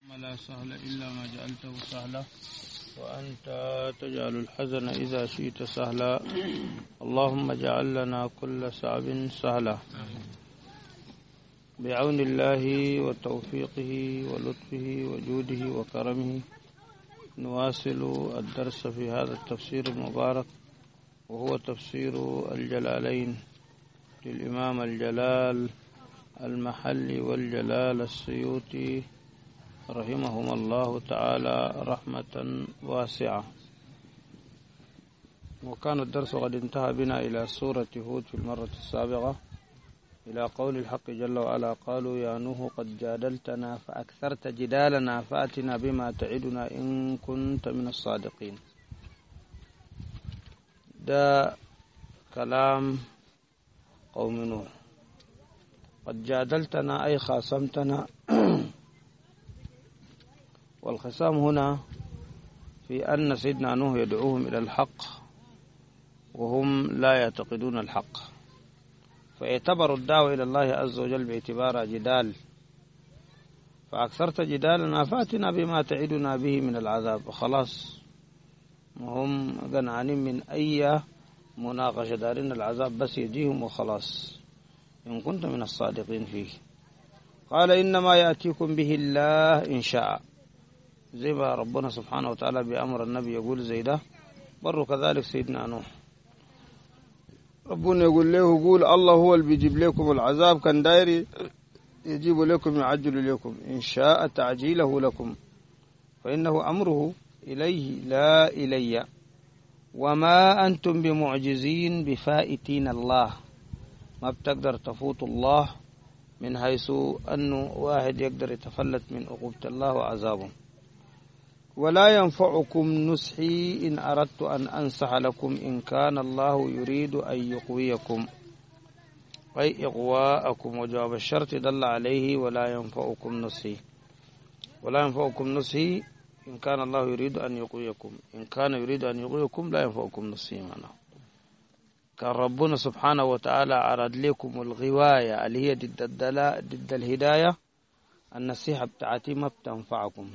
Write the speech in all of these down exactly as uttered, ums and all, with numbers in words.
لا سهل إلا ما جعلته سهلا وأنت تجعل الحزن إذا شئت سهلا. اللهم اجعل لنا كل صعب سهلا بعون الله وتوفيقه ولطفه وجوده وكرمه. نواصل الدرس في هذا التفسير المبارك وهو تفسير الجلالين للإمام الجلال المحلي والجلال السيوطي رحمهما الله تعالى رحمة واسعة. وكان الدرس قد انتهى بنا إلى سورة هود في المرة السابقة إلى قول الحق جل وعلا: قالوا يا نوح قد جادلتنا فأكثرت جدالنا فأتنا بما تعدنا إن كنت من الصادقين. ده كلام قوم نوح. قد جادلتنا أي خاصمتنا. والخصام هنا في أن سيدنا نوح يدعوهم إلى الحق وهم لا يعتقدون الحق، فاعتبروا الدعوة إلى الله عز وجل باعتبارها جدال. فأكثرت جدالنا فأتنا بما تعدنا به من العذاب. وخلاص هم قنعانين من أي مناقشة، دارين العذاب بس يجيهم وخلاص إن كنت من الصادقين فيه. قال إنما يأتيكم به الله إن شاء. زي ما ربنا سبحانه وتعالى بأمر النبي يقول زي ده، بروا كذلك سيدنا نوح ربنا يقول له يقول الله هو اللي بيجيب لكم العذاب، كان دايري يجيب لكم يعجل لكم إن شاء تعجيله لكم فإنه أمره إليه لا إلي وما أنتم بمعجزين بفائتين الله. ما بتقدر تفوت الله من حيث أنه واحد يقدر يتفلت من عقوبة الله وعذابه. ولا ينفعكم نصحي إن أردت أن أنصح لكم إن كان الله يريد أن يقويكم، أي إقواءكم. وجواب الشرط دل عليه ولا ينفعكم نصحي. ولا ينفعكم نصحي إن كان الله يريد أن يقويكم، إن كان يريد أن يقويكم لا ينفعكم نصحي. معنا كان ربنا سبحانه وتعالى عرض لكم الغواية اللي هي ضد الدلاء ضد الهداية. النصيحة بتاعتي ما بتنفعكم،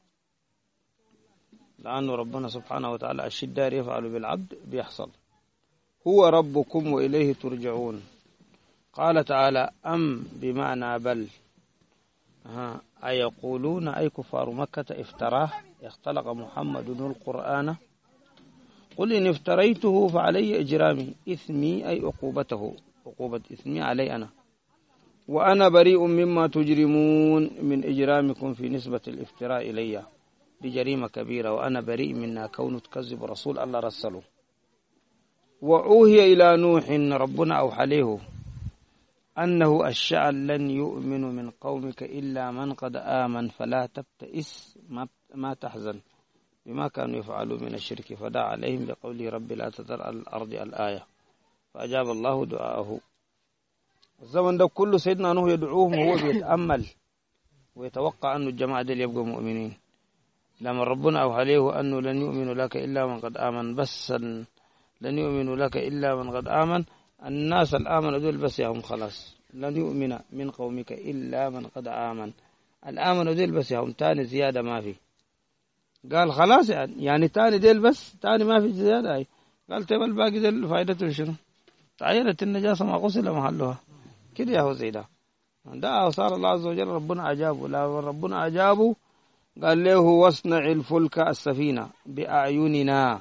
لأنه ربنا سبحانه وتعالى الشدار يفعل بالعبد بيحصل. هو ربكم وإليه ترجعون. قال تعالى أم بمعنى بل. ها أيقولون أي كفار مكة افتراه اختلق محمد القرآن قل إن افتريته فعلي إجرامي إثمي أي عقوبته، عقوبة إثمي علي أنا، وأنا بريء مما تجرمون من إجرامكم في نسبة الافتراء إلي بجريمة كبيرة، وأنا بريء منا كون تكذب رسول الله رسله. وأوهي إلى نوح ربنا أوحى له أنه الشأن لن يؤمن من قومك إلا من قد آمن فلا تبتئس ما تحزن بما كانوا يفعلون من الشرك. فدعا عليهم بقوله رب لا تذر على الأرض الآية، فأجاب الله دعاءه. الزمن ده كله سيدنا نوح يدعوهم وهو بيتأمل ويتوقع أن الجماعة دي يبقوا مؤمنين. لما ربنا أوحى له أنه لن يؤمن لك إلا من قد آمن، بس لن يؤمن لك إلا من قد آمن. الناس الآمن دول بس يهم خلاص، لن يؤمن من قومك إلا من قد آمن. الآمن دول بس يهم، تاني زيادة ما في. قال خلاص يعني, يعني تاني ديل بس، تاني ما في زيادة. أي قال تبال باقي ديل فائدته شنو؟ تعيرت النجاسة ما غسل محلها كده يا هو زي ده. ده صار الله عز وجل ربنا أجابه. لا ربنا أجابه قال له واصنع الفلك السفينة بأعيننا.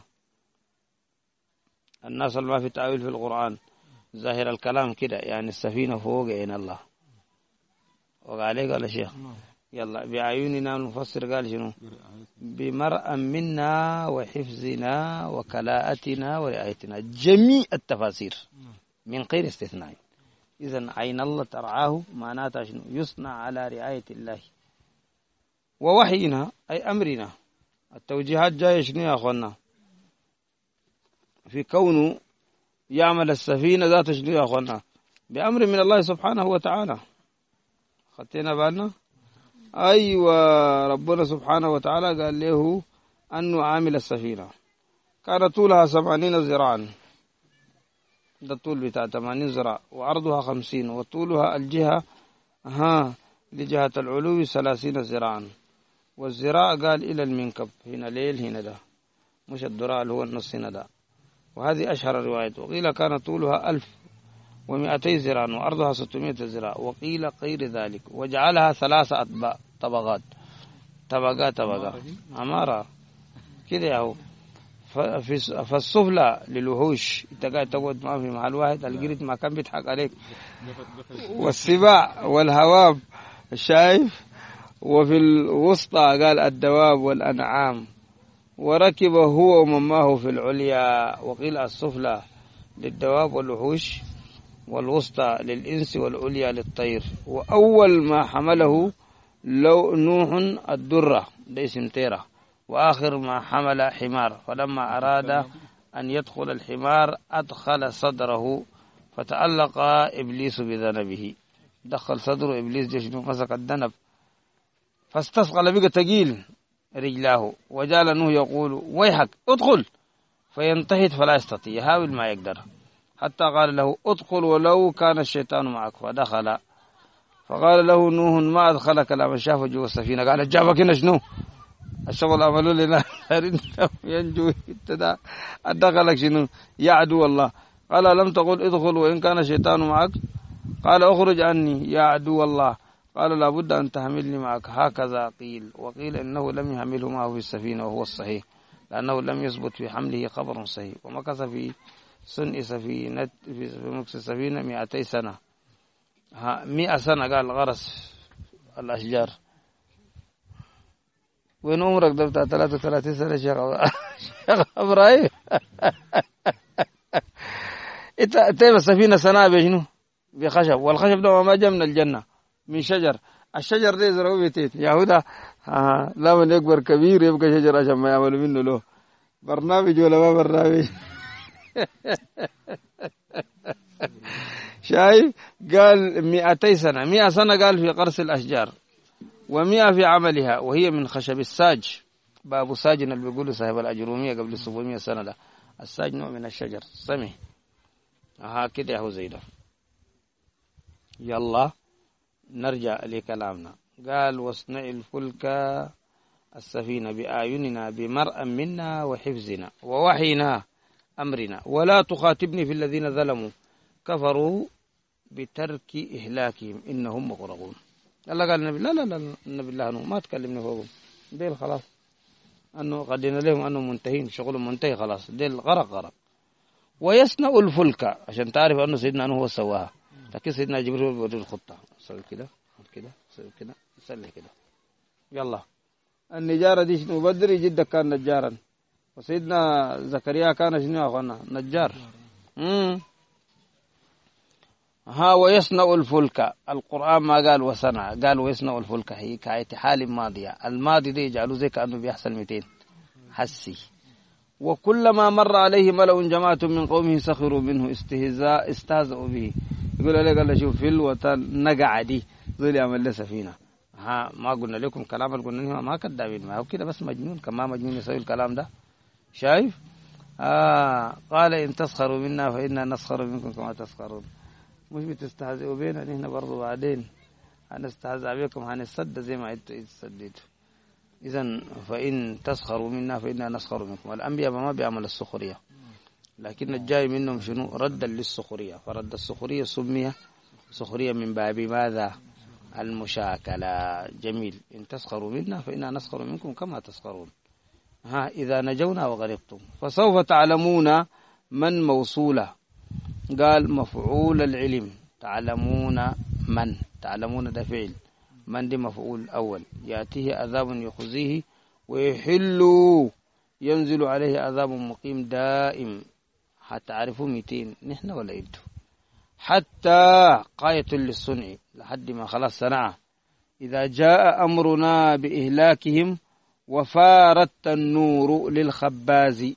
الناس اللي ما في تعويل في القرآن ظاهر الكلام كده، يعني السفينة فوق عين الله. وقال لي قال الشيخ يلا بأعيننا. المفسر قال شنو؟ بمرأة منا وحفظنا وكلاءتنا ورعايتنا. جميع التفاسير من غير استثناء. إذن عين الله ترعاه معناتها شنو؟ يصنع على رعاية الله. ووحينا أي أمرنا. التوجيهات جاية شنو يا أخوانا؟ في كونه يعمل السفينة ذات شنو يا أخوانا؟ بأمر من الله سبحانه وتعالى. خطينا بالنا؟ أيوة، ربنا سبحانه وتعالى قال له أنه عامل السفينة كان طولها ثمانين ذراعا. ده الطول بتاع ثمانين ذراع، وعرضها خمسين، وطولها الجهة ها لجهة العلو ثلاثين ذراعا، والذراع قال إلى المنكب، هنا ليل هنا ده، مش الذراع اللي هو النص هنا ده. وهذه أشهر الروايات. وقيل كان طولها ألف ومئتي ذراع وعرضها ستمائة ذراع، وقيل غير ذلك، وجعلها ثلاثة أطباق طبقات طبقات طبقات عمارة كده يا هو. فالسفلى للوحوش، انت قاعد تقعد معه في محل واحد، القرد ما كان بيضحك عليك، والسباع والهواب شايف. وفي الوسطى قال الدواب والأنعام، وركب هو ومن معه في العليا. وقيل السفلى للدواب والوحوش، والوسطى للإنس، والعليا للطير. وأول ما حمله لو نوح الدرة، ده اسم تيرة، وآخر ما حمل حمار. فلما أراد أن يدخل الحمار أدخل صدره فتألق إبليس بذنبه، دخل صدره إبليس جشنه مسك الذنب، فاستثقل بقى تقيل رجلاه. وجعل نوح يقول ويحك ادخل، فينتهد فلا يستطيع، يحاول ما يقدر، حتى قال له ادخل ولو كان الشيطان معك، فدخل. فقال له نوح ما أدخلك لما شافه جوا السفينة. قال جابك هنا شنو؟ الشغل عملوا لنا ينجو ابتدى أدخلك شنو يا عدو الله؟ قال لم تقل ادخل وإن كان الشيطان معك؟ قال اخرج عني يا عدو الله. قال لابد أن تحملني معك، هكذا قيل. وقيل إنه لم يحمله معه في السفينة، وهو الصحيح، لأنه لم يثبت في حمله خبر صحيح. ومكث في صنع سفينة في مكث السفينة مئتي سنة. ها مئة سنة قال غرس الأشجار. وين عمرك ده بتاع ثلاثة وثلاثين سنة شيخ شيخ إبراهيم؟ انت تيب السفينة سنة بشنو؟ بخشب، والخشب ده ما جاء من الجنة، من شجر. الشجر ده يزرعوه بيتين يهودا. آه لا من يكبر كبير يبقى شجر عشان ما يعملوا منه له برنامج ولا ما برنامج. شايف؟ قال مئتي سنة، مئة سنة قال في قرص الأشجار، ومئة في عملها، وهي من خشب الساج. باب ساجن اللي بيقولوا صاحب الأجرومية قبل سبعمائة سنة ده. الساج نوع من الشجر سمي. ها كده هو زي ده. يلا نرجع لكلامنا. قال واصنع الفلك السفينة بأعيننا بمرأ منا وحفظنا ووحينا أمرنا، ولا تخاطبني في الذين ظلموا كفروا بترك إهلاكهم إنهم مغرقون. الله قال النبي لا لا لا النبي الله نو ما تكلمني فوقهم ديل خلاص، أنه قدنا لهم أنهم منتهين، شغل منتهي خلاص، ديل غرق غرق. ويصنع الفلك عشان تعرف أنه سيدنا أنه هو سواها، لكن سيدنا جبريل بيوري الخطة، سوي كده كده سوي كده سلي كده. يلا النجارة دي شنو؟ بدري جدا كان نجارا، وسيدنا زكريا كان شنو يا أخوانا؟ نجار. امم ها ويصنع الفلك، القرآن ما قال وصنع، قال ويصنع الفلك، هي كاية حال ماضية، الماضي ده يجعلوا زي كأنه بيحصل مئتين حسي. وكلما مر عليه ملأ جماعة من قومه سخروا منه استهزاء استهزأوا به. يقول عليه قال له شوف في الوطن نقع دي زي اللي عمل له سفينة. ها ما قلنا لكم كلام اللي قلنا ما كدابين، ما هو كده بس مجنون، كما مجنون يسوي الكلام ده. شايف؟ آه قال إن تسخروا منا فإنا نسخر منكم كما تسخرون. مش بتستهزئوا بينا نحن برضو بعدين هنستهزأ بكم، هنصد زي ما انتوا تصديتوا. إذن فإن تسخروا منا فإنا نسخر منكم. الأنبياء ما بيعمل السخرية، لكن الجاي منهم شنو؟ ردا للسخرية، فرد السخرية سمي سخرية من باب ماذا؟ المشاكلة. جميل. إن تسخروا منا فإنا نسخر منكم كما تسخرون. ها إذا نجونا وغرقتم فسوف تعلمون من موصولة. قال مفعول العلم، تعلمون من، تعلمون ده فعل، من دي مفعول أول، يأتيه عذاب يخزيه ويحل ينزل عليه عذاب مقيم دائم. هتعرفوا مئتين نحن ولا انتوا؟ حتى قاية للصنع لحد ما خلاص صنعه. إذا جاء أمرنا بإهلاكهم وفار التنور للخباز،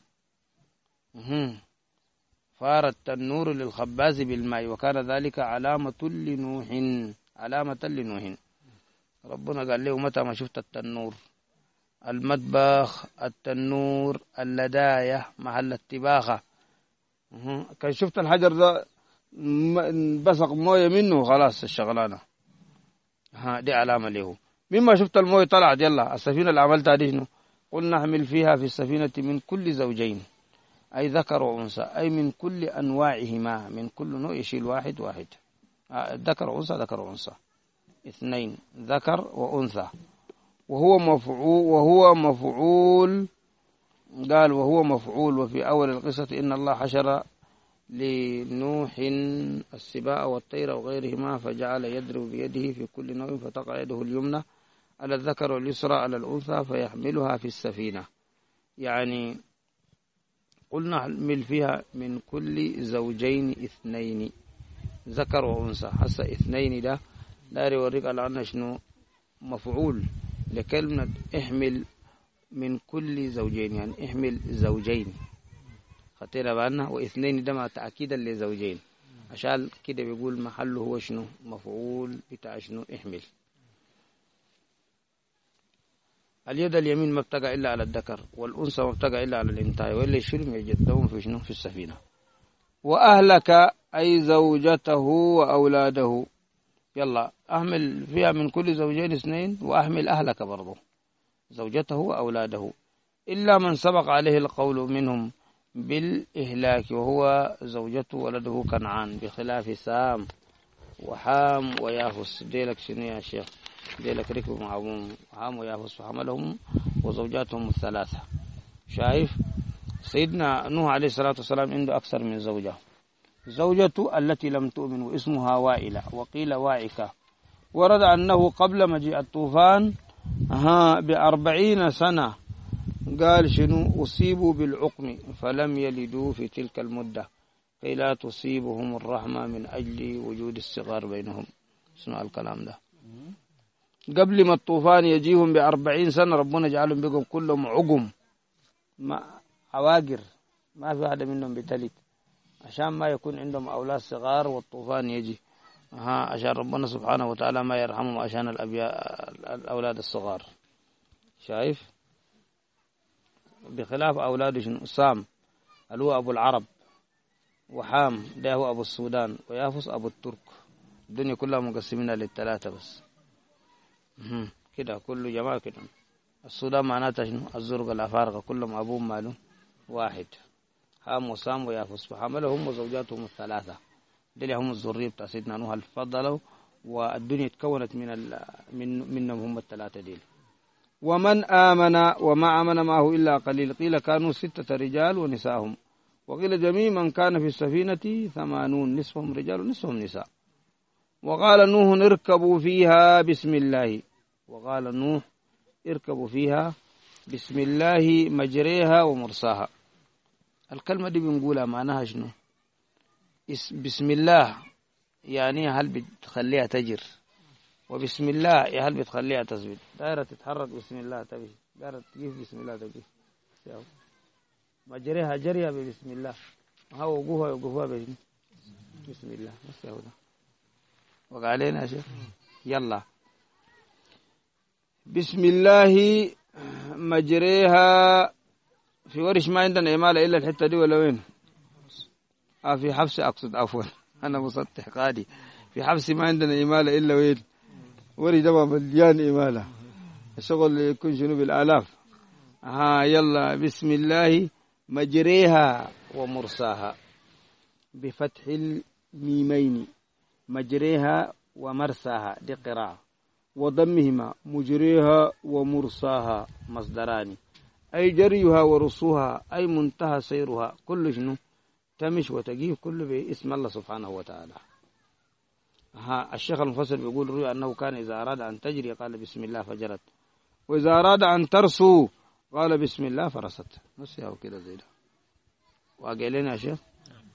فار التنور للخباز بالماء، وكان ذلك علامة لنوح، علامة لنوح. ربنا قال له متى ما شفت التنور، المطبخ، التنور، اللداية، محل الطباخة، كان شفت الحجر ده بسق موية منه خلاص الشغلانة، ها دي علامة له. مما شفت المويه طلعت يلا السفينة اللي عملتها دي شنو؟ قلنا احمل فيها في السفينة من كل زوجين أي ذكر وأنثى أي من كل أنواعهما من كل نوع يشيل واحد واحد ذكر وأنثى ذكر وأنثى اثنين ذكر وأنثى وهو مفعول وهو مفعول قال وهو مفعول. وفي أول القصة إن الله حشر لنوح السباء والطير وغيرهما فجعل يضرب بيده في كل نوع فتقع يده اليمنى على الذكر واليسرى على الأنثى فيحملها في السفينة. يعني قلنا احمل فيها من كل زوجين اثنين ذكر وأنثى. حس اثنين ده لا يوريك على أنه شنو مفعول لكلمة احمل من كل زوجين يعني احمل زوجين خطيرة بأنه واثنين ده ما تأكيدا لزوجين عشان كده بيقول محله هو شنو مفعول بتاع شنو احمل. اليد اليمين ما ابتقى إلا على الذكر والأنثى ما ابتقى إلا على الإنثى وإلا يشيل يجدهم في شنو في السفينة. وأهلك أي زوجته وأولاده يلا أحمل فيها من كل زوجين اثنين وأحمل أهلك برضه زوجته وأولاده إلا من سبق عليه القول منهم بالإهلاك وهو زوجته ولده كنعان بخلاف سام وحام ويافس. ديلك شنو يا شيخ ديلك ركبوا معهم حام ويافس فحملهم وزوجاتهم الثلاثة. شايف سيدنا نوح عليه الصلاة والسلام عنده أكثر من زوجة. زوجته التي لم تؤمن واسمها وائلة وقيل واعكة. ورد أنه قبل مجيء الطوفان ها بأربعين سنة قال شنو أصيبوا بالعقم فلم يلدوا في تلك المدة كي لا تصيبهم الرحمة من أجل وجود الصغار بينهم. شنو الكلام ده قبل ما الطوفان يجيهم بأربعين سنة ربنا جعلهم بقوا كلهم عقم ما عواقر ما في واحدة منهم بتلد عشان ما يكون عندهم أولاد صغار والطوفان يجي ها عشان ربنا سبحانه وتعالى ما يرحمهم عشان الأولاد الصغار. شايف بخلاف أولاده شنو سام اللي هو أبو العرب وحام ده هو أبو السودان ويافس أبو الترك. الدنيا كلها مقسمينها للثلاثة بس كده كل جماعة كده. السودان معناتها شنو الزرق الأفارقة كلهم أبوهم ماله واحد حام وسام ويافس فحملهم وزوجاتهم الثلاثة دول هم الذرية بتاع سيدنا نوح الفضلوا والدنيا تكونت من ال... من منهم هم الثلاثة ديل. ومن آمن وما آمن معه إلا قليل قيل كانوا ستة رجال ونساءهم وقيل جميع من كان في السفينة ثمانون نصفهم رجال ونصفهم نساء. وقال نوح اركبوا فيها بسم الله وقال نوح اركبوا فيها بسم الله مجريها ومرساها. الكلمة دي بنقولها معناها شنو بسم الله يعني هل بتخليها تجر وبسم الله هل بتخليها تثبت. دايرة تتحرك بسم الله تبي دايرة تجيب بسم الله تجيب مجريها جريها بسم الله ها وقوها وقوها بسم الله بس يا هذا وقالينا يا شيخ يلا بسم الله مجريها. في ورش ما عندنا إمالة إلا الحتة دي ولا وين آه في حفص أقصد عفوا أنا مسطح قادي في حفص ما عندنا إمالة إلا وين ورش ده مليان إمالة الشغل يكون شنو بالآلاف. ها يلا بسم الله مجريها ومرساها بفتح الميمين مجريها ومرساها دي قراءة وضمهما مجريها ومرساها مصدران أي جريها ورسوها أي منتهى سيرها كل شنو تمش وتجيه كل باسم الله سبحانه وتعالى. ها الشيخ المفسر بيقول روي أنه كان إذا أراد أن تجري قال بسم الله فجرت وإذا أراد أن ترسو قال بسم الله فرست. نسيها وكده زي ده وقال لنا يا شيخ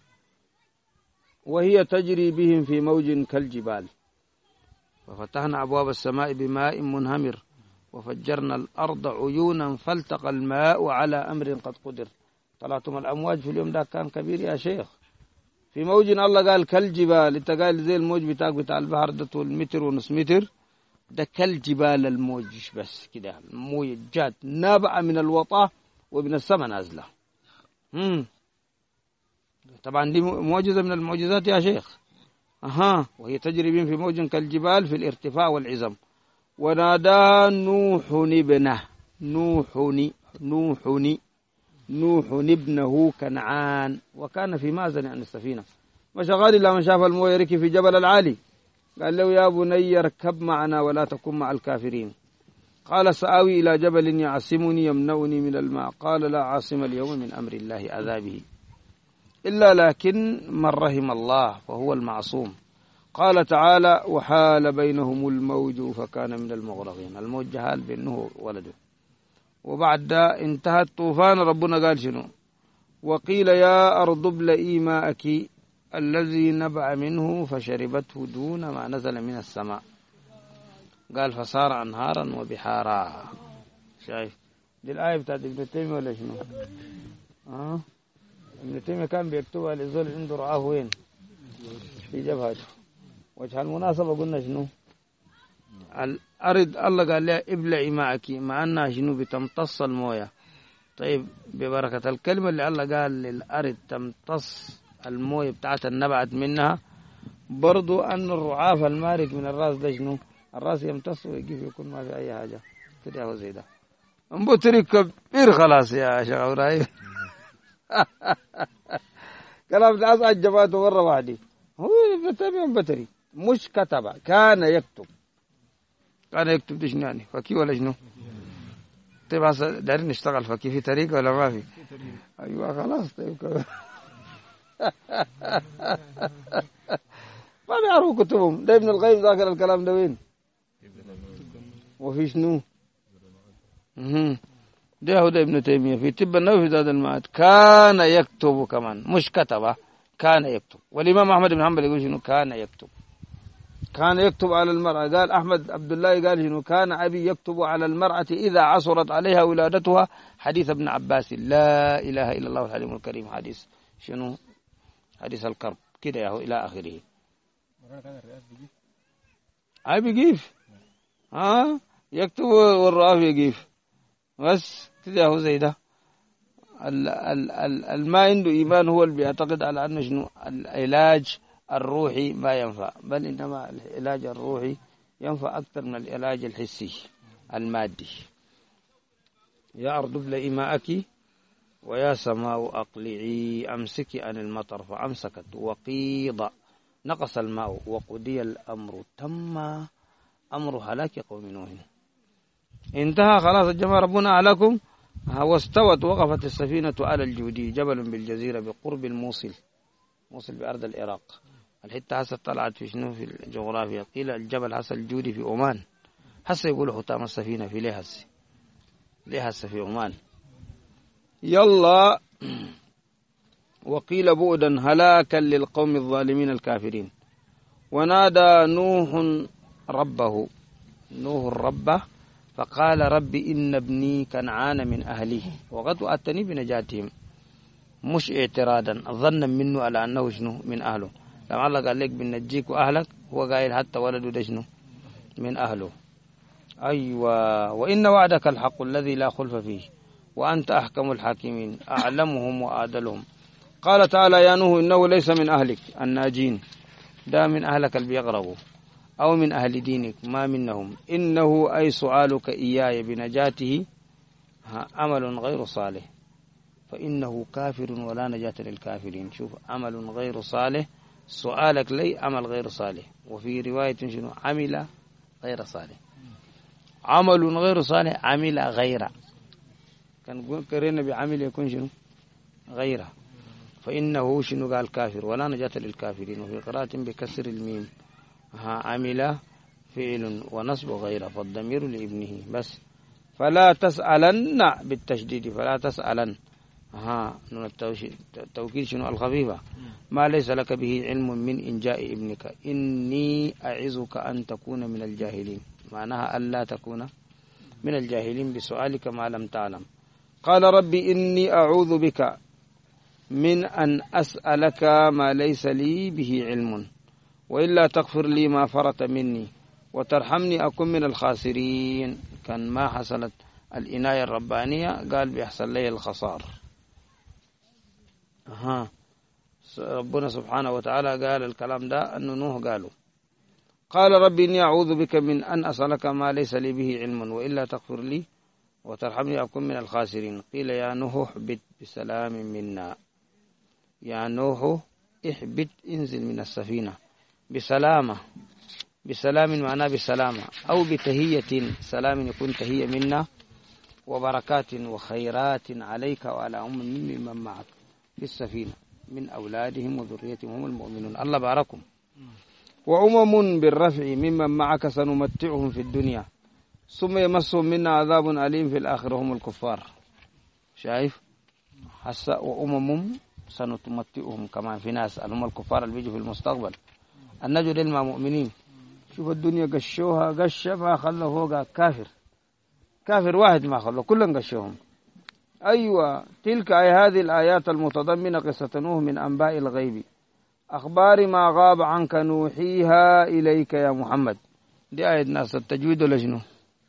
وهي تجري بهم في موج كالجبال ففتحنا أبواب السماء بماء منهمر وفجرنا الأرض عيونا فالتقى الماء على أمر قد قدر. طلعتم الأمواج في اليوم ده كان كبير يا شيخ في موج الله قال كالجبال انت قال زي الموج بتاعك بتاع البحر ده طول متر ونص متر ده كالجبال الموج بس كده موجات نابعة من الوطاء ومن السماء نازلة. امم طبعا دي معجزة من المعجزات يا شيخ. أها وهي تجري بهم في موج كالجبال في الارتفاع والعزم ونادى نوح ابنه نوح نوح نوح ابنه كنعان وكان في مأزن عن السفينة مشى غادي لما شاف المويه يركي في جبل العالي قال له يا بني اركب معنا ولا تكن مع الكافرين قال سآوي إلى جبل يعصمني يمنعني من الماء قال لا عاصم اليوم من أمر الله عذابه إلا لكن من رحم الله فهو المعصوم قال تعالى وحال بينهم الموج فكان من المغرقين الموج جهال بأنه ولده وبعد ده انتهى الطوفان ربنا قال شنو وقيل يا أرض ابلئي ماءك الذي نبع منه فشربته دون ما نزل من السماء قال فصار أنهارا وبحارا شايف دي الآية بتاعت ابن تيمية ولا شنو آه؟ ابن تيمية كان بيكتبها للزول عنده رعاه وين في جبهته وجه المناسبة قلنا شنو الأرض الله قال لها ابلعي معك مع أنها شنو بتمتص المويه طيب ببركة الكلمة اللي الله قال للأرض تمتص المويه بتاعت النبعت منها برضو أن الرعاف المارك من الراس ده شنو الراس يمتص ويجيب يكون ما في أي حاجة كده هو زي ده انبتري كبير خلاص يا شيخ إبراهيم كلام الناس عجباته مرة واحدة هو بتبي انبتري مش كتب كان يكتب كان يكتب ده شنو يعني فكي ولا شنو طيب هسه دايرين نشتغل فكي في طريقة ولا ما في أيوة خلاص طيب ما بيعرفوا كتبهم ده ابن القيم ذاكر الكلام ده وين وفي شنو ده هو ده ابن تيمية في طب النووي في زاد المعاد كان يكتب كمان مش كتبه كان يكتب والإمام أحمد بن حنبل يقول شنو كان يكتب كان يكتب على المرأة قال أحمد عبد الله قال شنو كان أبي يكتب على المرأة إذا عصرت عليها ولادتها حديث ابن عباس لا إله إلا الله الحليم الكريم حديث شنو حديث الكرب كده يا هو إلى آخره أي بيجيف ها يكتب والرؤاف يجيف بس كده هو زي ده الما عنده إيمان هو اللي بيعتقد على أنه شنو العلاج الروحي ما ينفع بل إنما العلاج الروحي ينفع أكثر من العلاج الحسي المادي يا أرض ابلعي ماءك ويا سماء أقلعي أمسكي عن المطر فأمسكت وقيض نقص الماء وقضي الأمر تم أمر هلاك قوم نوح انتهى خلاص الجماعة ربنا أهلكم واستوت وقفت السفينة على الجودي جبل بالجزيرة بقرب الموصل موصل بأرض العراق الحتة هسه طلعت في شنو في الجغرافيا قيل الجبل هسه الجودي في عمان هسه يقولوا ختام السفينة في ليه هسه ليه هسه في عمان يلا وقيل بعدا هلاكا للقوم الظالمين الكافرين ونادى نوح ربه نوح ربه فقال رب إن ابني كنعان من أهله وقد وأتني بنجاتهم مش اعتراضا ظنا منه على أنه شنو من أهله لما الله قال لك بنجيك وأهلك هو قايل حتى ولده ده شنو من أهله أيوة وإن وعدك الحق الذي لا خلف فيه وأنت أحكم الحاكمين أعلمهم وأعدلهم قال تعالى يا نوح إنه ليس من أهلك الناجين ده من أهلك اللي بيغربوا أو من أهل دينك ما منهم إنه أي سؤالك إياي بنجاته عمل غير صالح فإنه كافر ولا نجاة للكافرين شوف عمل غير صالح سؤالك لي عمل غير صالح وفي رواية شنو عمل غير صالح عمل غير صالح عمل غير كان قرينا بعمل يكون شنو غيره فإنه شنو قال كافر ولا نجاة للكافرين وفي قراءة بكسر الميم ها عمل فعل ونصب غيره فالضمير لابنه بس فلا تسألن بالتشديد فلا تسألن ها التوكيد شنو الخفيفة ما ليس لك به علم من إنجاء ابنك إني أعظك أن تكون من الجاهلين معناها ألا تكون من الجاهلين بسؤالك ما لم تعلم قال ربي إني أعوذ بك من أن أسألك ما ليس لي به علم وإلا تغفر لي ما فرط مني وترحمني أكون من الخاسرين كان ما حصلت العناية الربانية قال بيحصل لي الخسار ها ربنا سبحانه وتعالى قال الكلام ده أنه نوح قالوا قال رب إني أعوذ بك من أن أسألك ما ليس لي به علم وإلا تغفر لي وترحمني أكون من الخاسرين. قيل يا نوح اهبط بسلام منا. يا نوح اهبط انزل من السفينة بسلامة. بسلام معناه بسلامة أو بتهية. سلام يكون تهية منا وبركات وخيرات عليك وعلى أمم ممن معك في السفينة من أولادهم وذريتهم هم المؤمنون. الله باركم. وأمم بالرفع ممن معك سنمتعهم في الدنيا ثم يمسهم منا عذاب أليم في الآخرة هم الكفار. شايف حسا. وأمم سنتمتعهم كمان في ناس هم الكفار اللي بيجوا في المستقبل. النجو للما مؤمنين. شوف الدنيا قشوها قش ما خلوا فوقها كافر. كافر واحد ما خلوا كلهم قشوهم. أيوة تلك أي هذه الآيات المتضمنة قصة نوح من أنباء الغيب أخبار ما غاب عنك نوحيها إليك يا محمد. دي آية ناس التجويد ولا شنو؟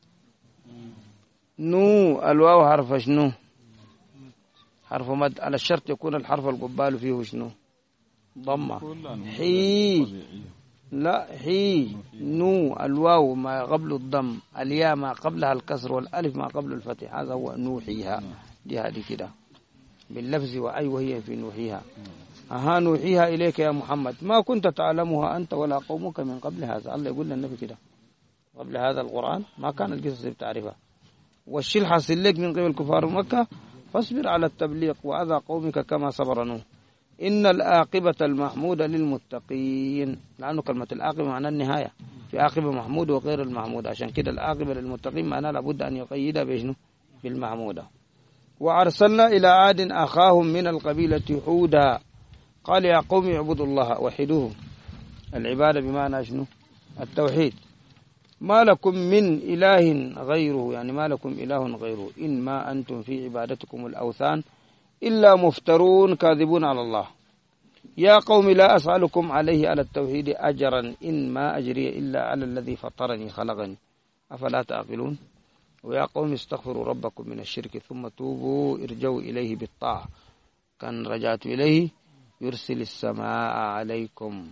نو الواو حرف شنو؟ حرف مد. على الشرط يكون الحرف القبال فيه شنو؟ ضمة. حي لا حي. نو الواو ما قبل الضم الياء ما قبلها الكسر والألف ما قبل الفتح. هذا هو نوحيها. دي هذه كده باللفظ وأي وهي في نوحيها. أها نوحيها إليك يا محمد ما كنت تعلمها أنت ولا قومك من قبل هذا. الله يقول للنبي كده قبل هذا القرآن ما كان القصص بتعرفها. والشيء حاصل لك من قبل كفار مكة فاصبر على التبليغ وأذى قومك كما صبر نوح. إن العاقبة المحمودة للمتقين. لأنه كلمة العاقبة معناها النهاية. في عاقبة محمود وغير المحمود. عشان كده العاقبة للمتقين معناها لابد أن يقيدها بشنو؟ بالمحمودة. وأرسلنا إلى عاد أخاهم من القبيلة حودا قال يا قوم اعبدوا الله وحدوه. العبادة بمعنى شنو؟ التوحيد. ما لكم من إله غيره يعني ما لكم إله غيره إن ما أنتم في عبادتكم الأوثان إلا مفترون كاذبون على الله. يا قوم لا أسألكم عليه على التوحيد أجرا إن ما أجري إلا على الذي فطرني خلقني أفلا تعقلون. ويا قوم استغفروا ربكم من الشرك ثم توبوا ارجعوا إليه بالطاعة كان رجعت إليه يرسل السماء عليكم.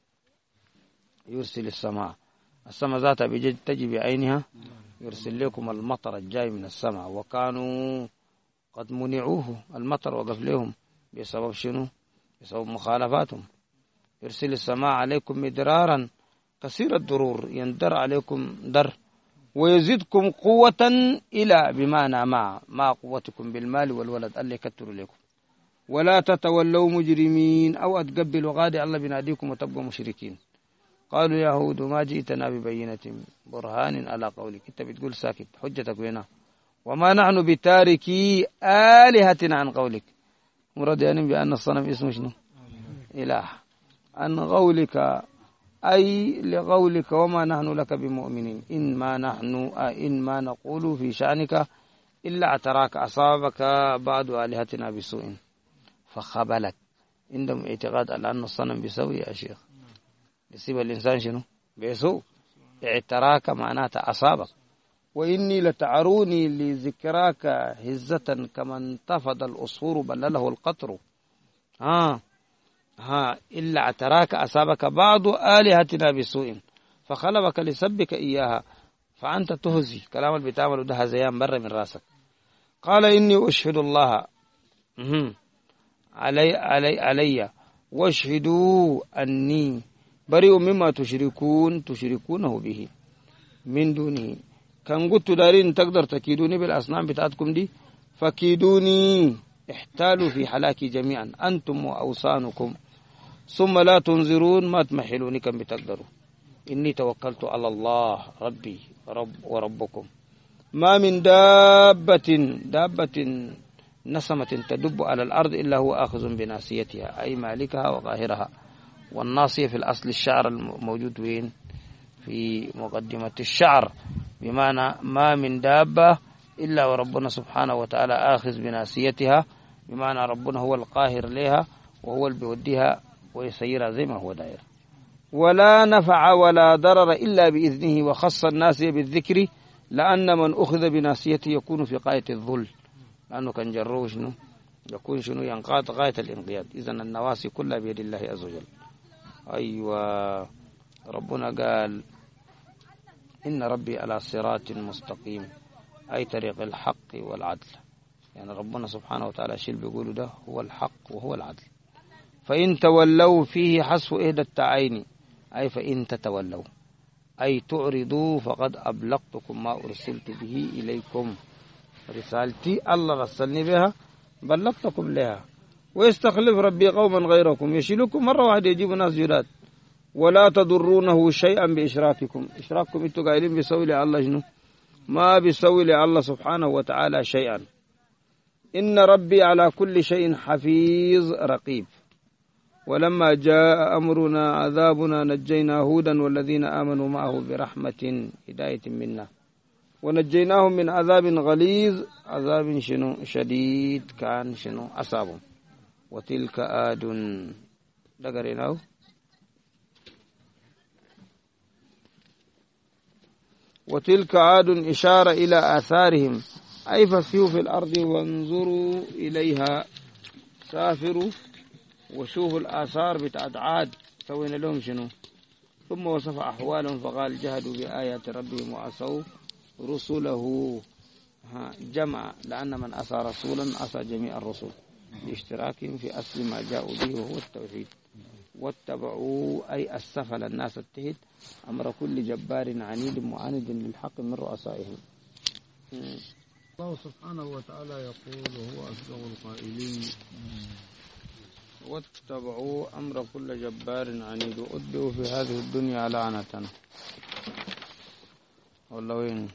يرسل السماء. السماء ذاتها بجد تجي بعينها يرسل لكم المطر الجاي من السماء. وكانوا قد منعوه المطر وقف لهم بسبب شنو؟ بسبب مخالفاتهم. يرسل السماء عليكم مدرارا كثير الضرور يندر عليكم در ويزيدكم قوة إلى بمعنى مع مع قوتكم بالمال والولد اللي يكتروا لكم. ولا تتولوا مجرمين أو أتقبلوا غادي الله بناديكم وتبقوا مشركين. قالوا يا هود ما جئتنا ببينة برهان على قولك. انت بتقول ساكت حجتك وينا وما نحن بتاركي آلهتنا عن قولك. مرادين بأن الصنم اسمه شنو؟ إله. عن قولك أي لقولك وما نحن لك بمؤمنين إن ما نحن إن ما نقول في شأنك إلا اعتراك أصابك بعض آلهتنا بسوء فخبلك. عندهم اعتقاد على أن الصنم بيسوي يا شيخ يصيب الإنسان شنو؟ بيسوء. اعتراك معناتها أصابك. وإني لتعروني لذكراك هزة كما انتفض الأصفور بلله القطر. ها ها إلا اعتراك أصابك بعض آلهتنا بسوء فخلبك لسبك إياها فأنت تهزي. كلام اللي بتعمله ده هزيان برا من راسك. قال إني أشهد الله علي علي علي واشهدوا أني بريء مما تشركون تشركونه به من دونه. كان قلت دارين تقدر تكيدوني بالأصنام بتاعتكم دي فكيدوني احتالوا في حلاكي جميعا أنتم وأوصانكم ثم لا تنظرون ما تمحلوني كم بتقدروا. إني توكلت على الله ربي رب وربكم ما من دابة دابة نسمة تدب على الأرض إلا هو آخذ بناصيتها أي مالكها وقاهرها. والناصية في الأصل الشعر الموجود وين؟ في مقدمة الشعر بمعنى ما من دابة إلا وربنا سبحانه وتعالى آخذ بناصيتها بمعنى ربنا هو القاهر لها وهو اللي بيوديها ويسيرها زي ما هو داير. ولا نفع ولا ضرر إلا بإذنه وخص الناسية بالذكر لأن من أخذ بناصيته يكون في غاية الذل لأنه كان جروه شنو يكون شنو ينقاد غاية الانقياد. إذن النواسي كلها بيد الله عز وجل. أيوة ربنا قال إن ربي على صراط مستقيم، أي طريق الحق والعدل. يعني ربنا سبحانه وتعالى الشيء اللي بيقوله ده هو الحق وهو العدل. فإن تولوا فيه حسب إحدى التعين، أي فإن تتولوا أي تعرضوا فقد أبلغتكم ما أرسلت به إليكم، رسالتي الله رسلني بها بلغتكم لها. ويستخلف ربي قوما غيركم يشيلكم مرة واحدة يجيب ناس جداد، ولا تضرونه شيئا بإشراككم. إشراككم انتوا قايلين بيسوي لي الله شنو؟ ما بيسوي لي الله سبحانه وتعالى شيئا. إن ربي على كل شيء حفيظ رقيب. ولما جاء أمرنا عذابنا نجينا هودا والذين آمنوا معه برحمة هداية منا ونجيناهم من عذاب غليظ، عذاب شنو شديد كان شنو أصابهم. وتلك آد دقريناه وتلك عاد إشارة إلى آثارهم، أي فسيروا في الأرض وانظروا إليها، سافروا وشوفوا الآثار بتاعت عاد سوينا لهم شنو. ثم وصف أحوالهم فقال جهدوا بآيات ربهم وعصوا رسله. جمع لأن من أسى رسولا أسى جميع الرسل لاشتراكهم في أصل ما جاءوا به وهو التوحيد. واتبعوا أي أسفل الناس التهد أمر كل جبار عنيد معاند للحق من رؤسائهم. الله سبحانه وتعالى يقول وهو أصدق القائلين واتبعوا أمر كل جبار عنيد وأتبعوا في هذه الدنيا لعنة. والله وين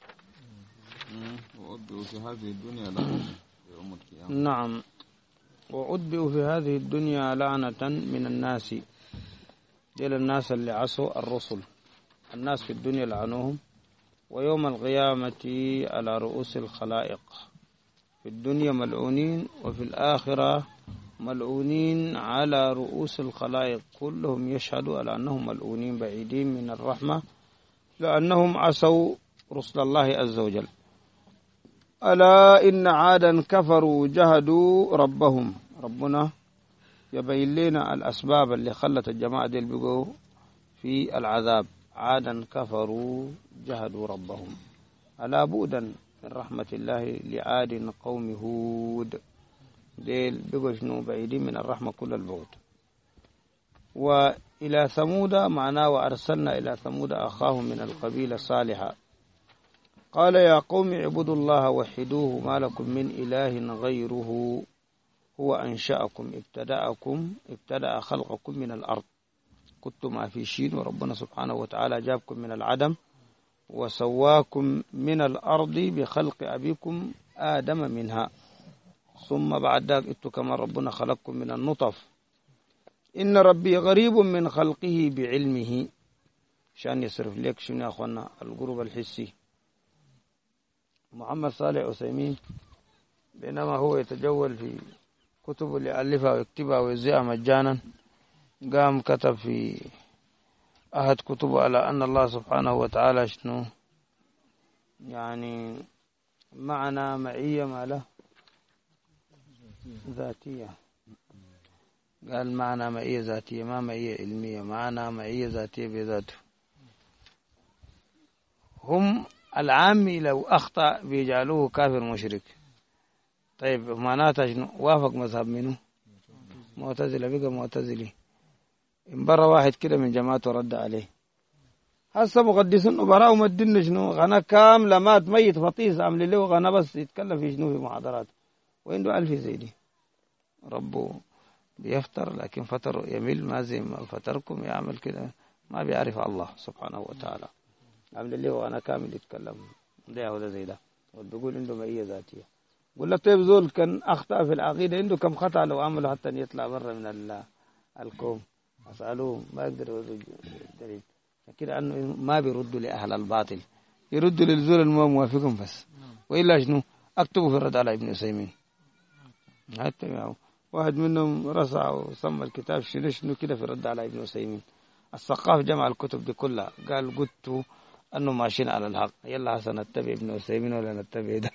وأتبعوا في هذه الدنيا لعنة يوم القيامة. نعم، وأتبعوا في هذه الدنيا لعنة من الناس، ديل الناس اللي عصوا الرسل. الناس في الدنيا لعنوهم، ويوم القيامة على رؤوس الخلائق. في الدنيا ملعونين وفي الآخرة ملعونين على رؤوس الخلائق، كلهم يشهدوا على أنهم ملعونين بعيدين من الرحمة لأنهم عصوا رسل الله عز وجل. ألا إن عادا كفروا جهدوا ربهم. ربنا يبين لنا الأسباب اللي خلت الجماعة دي بقوا في العذاب. عادا كفروا جهدوا ربهم، ألا بؤدا من رحمة الله لعاد قوم هود. ديل بقوا شنو بعيدين من الرحمة كل البعد. وإلى ثمود معناه وأرسلنا إلى ثمود أخاهم من القبيلة صالحا قال يا قوم اعبدوا الله وحدوه ما لكم من إله غيره هو أنشأكم ابتدأكم ابتدأ خلقكم من الأرض كنتم ما في شيء، وربنا سبحانه وتعالى جابكم من العدم وسواكم من الأرض بخلق أبيكم آدم منها، ثم بعد ذلك انتم كما ربنا خلقكم من النطف. إن ربي غريب من خلقه بعلمه، عشان يصرف لك شنو يا أخوانا القرب الحسي. محمد صالح عثيمين بينما هو يتجول في كتب اللي ألفها ويكتبها ويوزعها مجانا، قام كتب في أحد كتبه على أن الله سبحانه وتعالى شنو يعني معنى معية ما له ذاتية. قال معنى معية ذاتية ما معية علمية، معنى معية ذاتية بذاته. هم العامي لو أخطأ بيجعلوه كافر مشرك. طيب معناته شنو؟ وافق مذهب منه معتزلة، بقى معتزلي. انبرى واحد كده من جماعته رد عليه. هسه مقدسين براء ومدين شنو غنا كاملة مات ميت فطيس عامل له غنا بس يتكلم في شنو في محاضرات وعنده ألف زي دي. ربه بيفتر لكن فتر يميل ما زي ما فتركم يعمل كده، ما بيعرف الله سبحانه وتعالى. عامل له غنا كامل يتكلم ده وده زي ده وبيقول عنده مئية ذاتية. قل له طيب زول كان أخطأ في العقيدة عنده كم خطأ لو عمله حتى يطلع برا من الكون؟ أسألوه ما يقدر يردوا الدليل كده أنه ما بيردوا لأهل الباطل، يردوا للزول المو موافقهم بس. وإلا شنو أكتبوا في الرد على ابن عثيمين. حتى واحد منهم رصع وسمى الكتاب شنو شنو كده في الرد على ابن عثيمين. الثقاف جمع الكتب دي كلها قال قلت أنه ماشيين على الحق، يلا حسن نتبع ابن عثيمين ولا نتبع ده.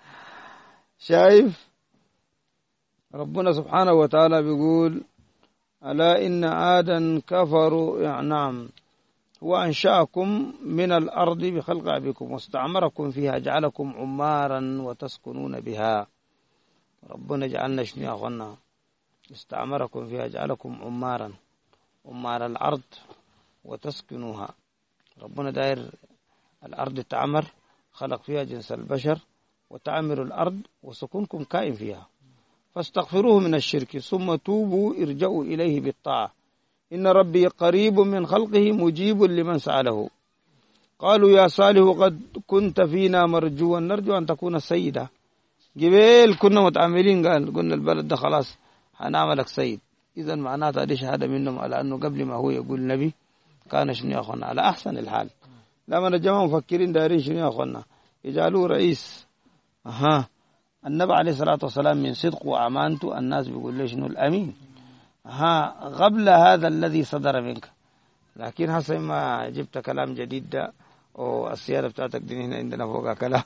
شايف ربنا سبحانه وتعالى بيقول ألا إن عادا كفروا يعني نعم هو أنشأكم من الأرض بخلق أبيكم واستعمركم فيها جعلكم عمارا وتسكنون بها. ربنا جعلنا شنو يا أخوانا استعمركم فيها جعلكم عمارا عمار الأرض وتسكنوها. ربنا داير الأرض تعمر خلق فيها جنس البشر وتعمر الأرض وسكنكم كائن فيها. فاستغفروه من الشرك ثم توبوا ارجعوا إليه بالطاعة إن ربي قريب من خلقه مجيب لمن سأله. قالوا يا صالح قد كنت فينا مرجوا نرجو أن تكون سيدا. جبال كنا متعاملين قال قلنا البلد ده خلاص هنعملك سيد. إذا معناتها دي شهادة منهم على أنه قبل ما هو يقول نبي كان شنو يا أخوانا على أحسن الحال. لما الجماعة مفكرين دارين شنو يا أخوانا يجعلوه رئيس. أها النبي عليه الصلاة والسلام من صدق وأمانته الناس بيقول له شنو الأمين. ها قبل هذا الذي صدر منك. لكن هسه ما جبت كلام جديد ده والسيارة بتاعتك دي هنا عندنا فوقها كلام.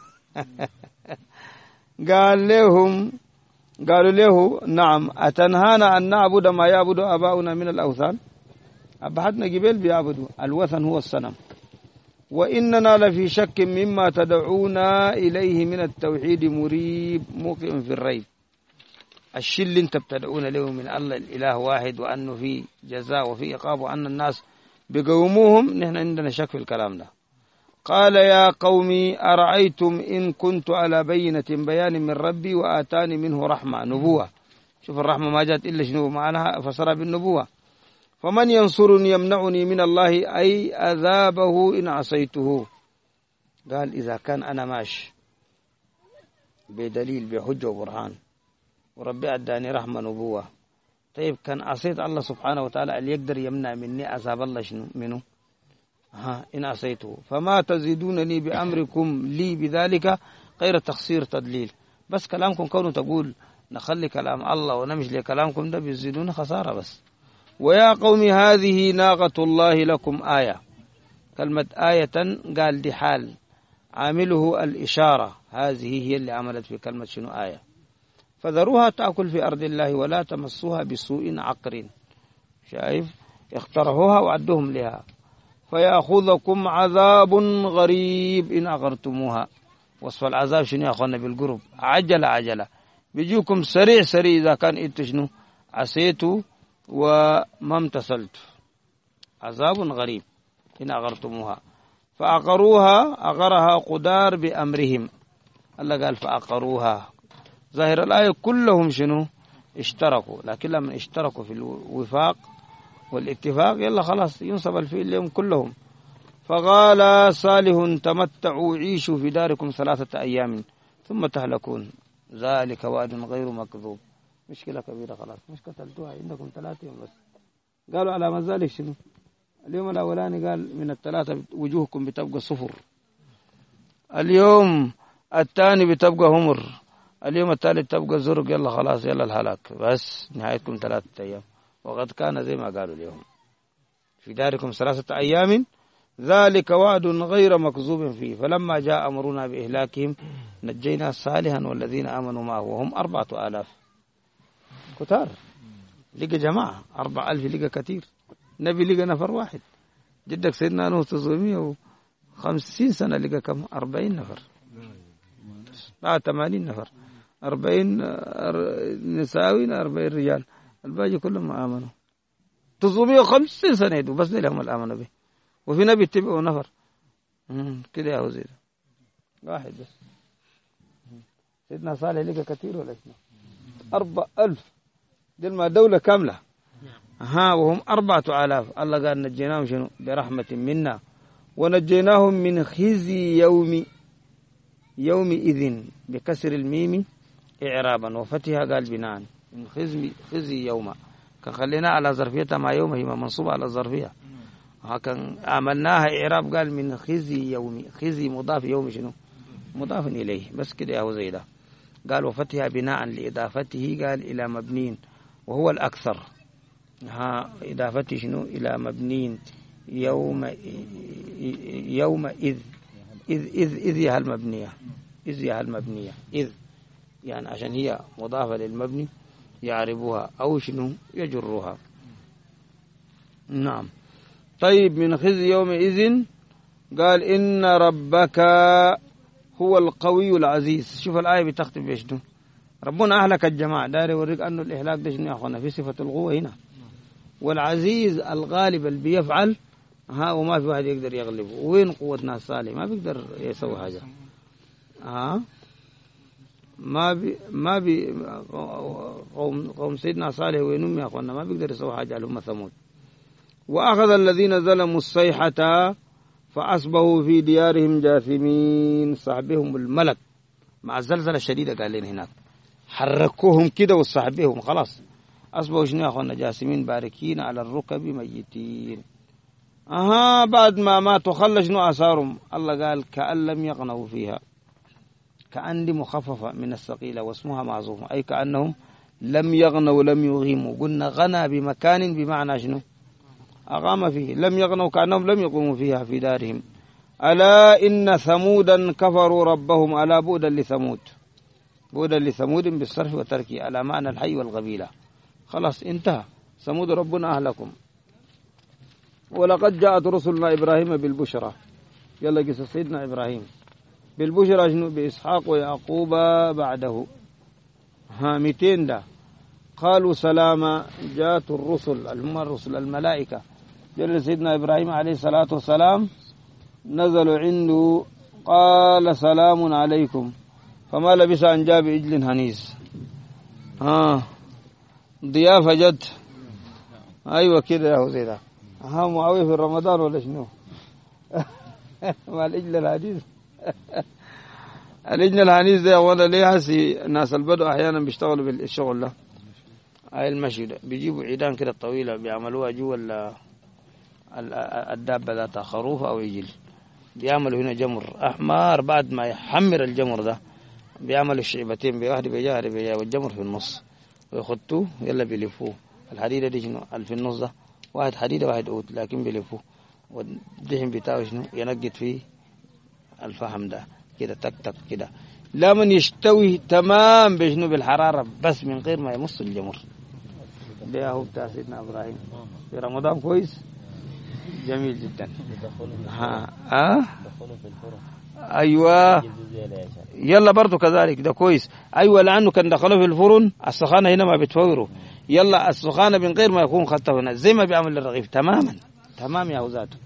قال لهم قالوا له نعم أتنهانا أن نعبد ما يعبد آباؤنا من الأوثان. أبحثنا جبال بيعبدوا الوثن هو الصنم وإننا لفي شك مما تدعونا إليه من التوحيد مريب موقع في الريب. الشيء اللي انت بتدعون له من الله الإله واحد وأنه في جزاء وفي عقاب وأن الناس بيقوموهم نحن عندنا شك في الكلام ده. قال يا قومي أرأيتم إن كنت على بينة بيان من ربي وآتاني منه رحمة نبوة. شوف الرحمة ما جاءت إلا شنو معناها فسر بالنبوة. فمن ينصرني يمنعني من الله أي أذابه إن عصيته. قال إذا كان أنا ماشي بدليل بحجة وبرهان وربي أداني رحمة نبوة طيب كان عصيت الله سبحانه وتعالى اللي يقدر يمنع مني عذاب الله شنو منه ها إن عصيته. فما تزيدونني بأمركم لي بذلك غير تقصير تدليل. بس كلامكم كونوا تقول نخلي كلام الله ونمشي لكلامكم ده بيزيدون خسارة بس. ويا قوم هذه ناقة الله لكم آية. كلمة آية قال دي حال عامله الإشارة هذه هي اللي عملت في كلمة شنو آية. فذروها تأكل في أرض الله ولا تمسوها بسوء عقر. شايف اخترعوها وعدوهم لها فيأخذكم عذاب غريب إن أغرتموها. وصف العذاب شنو يا أخوانا بالقرب عجلة عجلة بيجيكم سريع سريع إذا كان إنت شنو عسيتوا وما امتثلت. عذاب غريب إن أغرتموها. فأقروها أقرها قدار بأمرهم. الله قال فأقروها ظاهر الآية كلهم شنو اشتركوا. لكن لما اشتركوا في الوفاق والاتفاق يلا خلاص ينصب الفيل لهم كلهم. فقال صالح تمتعوا عيشوا في داركم ثلاثة أيام ثم تهلكون ذلك وعد غير مكذوب. مشكلة كبيرة خلاص مش قتلتوها عندكم ثلاثة يوم بس. قالوا على ما ذلك شنو اليوم الأولاني قال من الثلاثة وجوهكم بتبقى صفر. اليوم الثاني بتبقى همر. اليوم الثالث تبقى زرق. يلا خلاص يلا الهلاك بس نهايتكم ثلاثة أيام. وقد كان زي ما قالوا اليوم في داركم ثلاثة أيام ذلك وعد غير مكذوب فيه. فلما جاء أمرنا بإهلاكهم نجينا صالحا والذين آمنوا معه وهم أربعة آلاف. كتار لقى جماعة أربع ألف لقى كثير. نبي لقى نفر واحد. جدك سيدنا نوح تسعمية وخمسين سنة لقى كم أربعين نفر آه ثمانين نفر أربعين نساوين أربعين رجال الباقي كلهم آمنوا. تسعمية وخمسين سنة يدوا بس لهم الآمنوا به. وفي نبي اتبعوا نفر كده يا وزير واحد بس. سيدنا صالح لقى كثير ولا اسمه أربع ألف. دي ما دولة كاملة ها وهم أربعة آلاف. الله قال نجيناهم شنو برحمة منا ونجيناهم من خزي يوم يوم إذن بكسر الميم إعرابا وفتحها قال بناء من خزي خزي يوم. كان خلينا على ظرفيتها مع يوم هي منصوبة على الظرفية. كان عملناها إعراب قال من خزي يوم. خزي مضاف يوم شنو مضاف إليه بس كده يا زي ده. قال وفتحها بناء لإضافته قال إلى مبنين وهو الأكثر. ها إضافته شنو إلى مبنين يوم يوم إذ إذ إذ إذ يها المبنية إذ يها المبنية إذ يعني عشان هي مضافة للمبني يعربوها أو شنو يجروها. نعم. طيب من خزي يومئذ قال إن ربك هو القوي العزيز. شوف الآية بتختم بشنو؟ ربنا أهلك الجماعة، داري يوريك أنه الإهلاك ده شنو يا أخوانا في صفة القوة هنا، والعزيز الغالب اللي بيفعل ها وما في واحد يقدر يغلبه. وين قوة ناس صالح؟ ما بيقدر يسوي حاجة. ها ما بي ما بي قوم قوم سيدنا صالح وينهم يا أخوانا ما بيقدر يسوي حاجة لهم ثمود. وأخذ الذين ظلموا الصيحة فأصبحوا في ديارهم جاثمين. صاحبهم الملك مع الزلزلة الشديدة قال لنا هناك حركوهم كده وصاحبهم خلاص أصبحوا شنو يا أخوانا جاثمين باركين على الركب ميتين. أها بعد ما ماتوا خلى شنو آثارهم؟ الله قال كأن لم يغنوا فيها. كأن دي مخففة من الثقيلة واسمها معظومة، أي كأنهم لم يغنوا ولم يغيموا. قلنا غنى بمكان بمعنى شنو؟ أقام فيه. لم يغنوا كأنهم لم يقوموا فيها في دارهم. ألا إن ثمودا كفروا ربهم. ألا بؤدا لثمود، بؤدا لثمود بالصرف وتركي على معنى الحي والقبيلة. خلاص انتهى. ثمود ربنا أهلكم. ولقد جاءت رسلنا إبراهيم بالبشرى. يلا قصة سيدنا إبراهيم بالبشرى شنو؟ بإسحاق ويعقوب بعده. ها مئتين ده قالوا سلاما. جاءت الرسل هم الرسل الملائكة جل سيدنا إبراهيم عليه الصلاة والسلام نزلوا عنده قال سلام عليكم فما لبس أن جاء بعجل هنيز. ها ضيافة جد. أيوة كده يا زيدا. ها معاوية في رمضان ولا شنو؟ مع العجل الهنيز. العجل الهنيز ده ولا ليه هسي الناس البدو أحيانا بيشتغلوا بالشغل ده. هاي المشي ده بيجيبوا عيدان كده طويلة بيعملوها جوا الدابة ذاتها خروف أو عجل. بيعملوا هنا جمر أحمر. بعد ما يحمر الجمر ده بيعملوا الشعبتين بواحد بيجاه بيجاه والجمر في النص ويخطوه يلا بيلفوه. الحديدة دي شنو في النص ده؟ واحد حديدة واحد عود لكن بيلفوه. والدهن بتاعه شنو ينقد فيه الفحم ده كده تك تك كده لمن يشتوي تمام بشنو بالحرارة بس من غير ما يمص الجمر. ده هو بتاع سيدنا إبراهيم في رمضان. كويس جميل جدا. ها أه؟ أيوة يلا برضو كذلك ده كويس. أيوة لأنه كان دخله في الفرن السخانة هنا ما بتفوروا. يلا السخانة من غير ما يكون خطه هنا زي ما بيعمل الرغيف تماما تمام يا وزاته.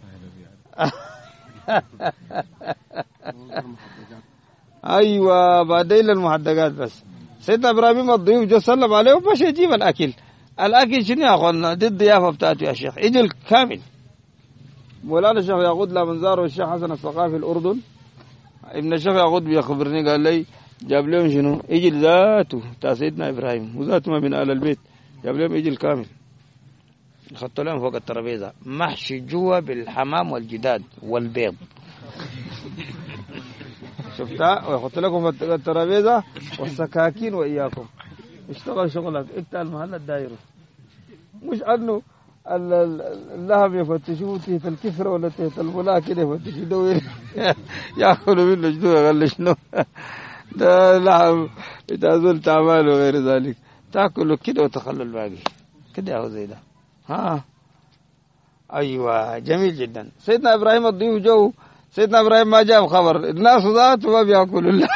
أيوة بعدين المحدقات بس. سيدنا إبراهيم الضيوف جو سلم عليه وباش يجيب الأكل. الأكل شنو يا أخوانا؟ دي الضيافة بتاعته يا شيخ إجل كامل. مولانا الشيخ يعقوب لا منزاره الشيخ حسن الثقافي الأردن ابن الشيخ يعقوب بيخبرني قال لي جاب لهم شنو إجل ذاته بتاع سيدنا إبراهيم وذاته ما من آل البيت. جاب لهم إجل كامل خدت لهم فوق الترابيزة محشي جوا بالحمام والجداد والبيض. شفتها ويحط لكم في الترابيزة والسكاكين وإياكم اشتغل شغلك انت المحل الداير. مش انه اللحم يفتشوه تحت الكفر ولا تحت البلاء كده يفتشوه دوير ياكلوا منه شنو يغلي شنو ده لحم يتعزل تعمال وغير ذلك تاكلوا كده وتخلوا الباقي كده يا زي ده. ها ايوه جميل جدا. سيدنا ابراهيم الضيوف جو. سيدنا ابراهيم ما جاب خبر الناس ذاته ما بياكلوا الله.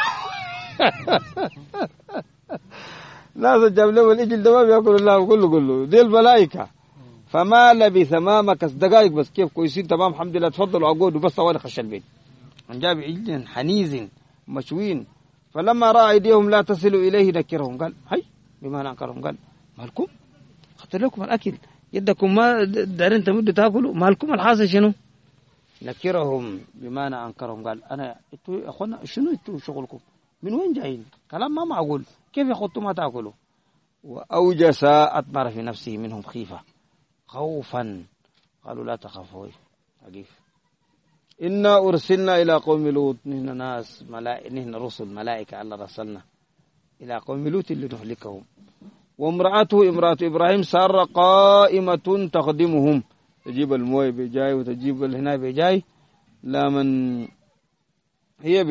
ناس جاب له الاجل ده ما بياكلوا الله كله كله دي الملائكه. فما لبث ما مكث دقائق بس كيف كويسين تمام الحمد لله تفضلوا عقود وبس طوالي خش البيت. جاب عجل حنيز مشوين فلما راى ايديهم لا تصل اليه نكرهم قال هي بما نكرهم قال مالكم خدت لكم الاكل يدكم ما دارين تمدوا تاكلوا مالكم الحاصل شنو؟ نكرهم بما انكرهم قال انا انتوا يا اخوانا شنو انتوا شغلكم؟ من وين جايين؟ كلام ما معقول كيف ياخذوا ما تاكلوا؟ واوجس اطمر في نفسه منهم خيفه خوفا قالوا لا تخافوا أجيف إنا أرسلنا إلى قوم لوط. نحن ناس ملائكة نحن رسل ملائكة الله رسلنا إلى قوم لوط اللي نهلكهم. وامرأته امرأة إبراهيم سارة قائمة تخدمهم تجيب المويه بجاي وتجيب الهنا بجاي لا من هي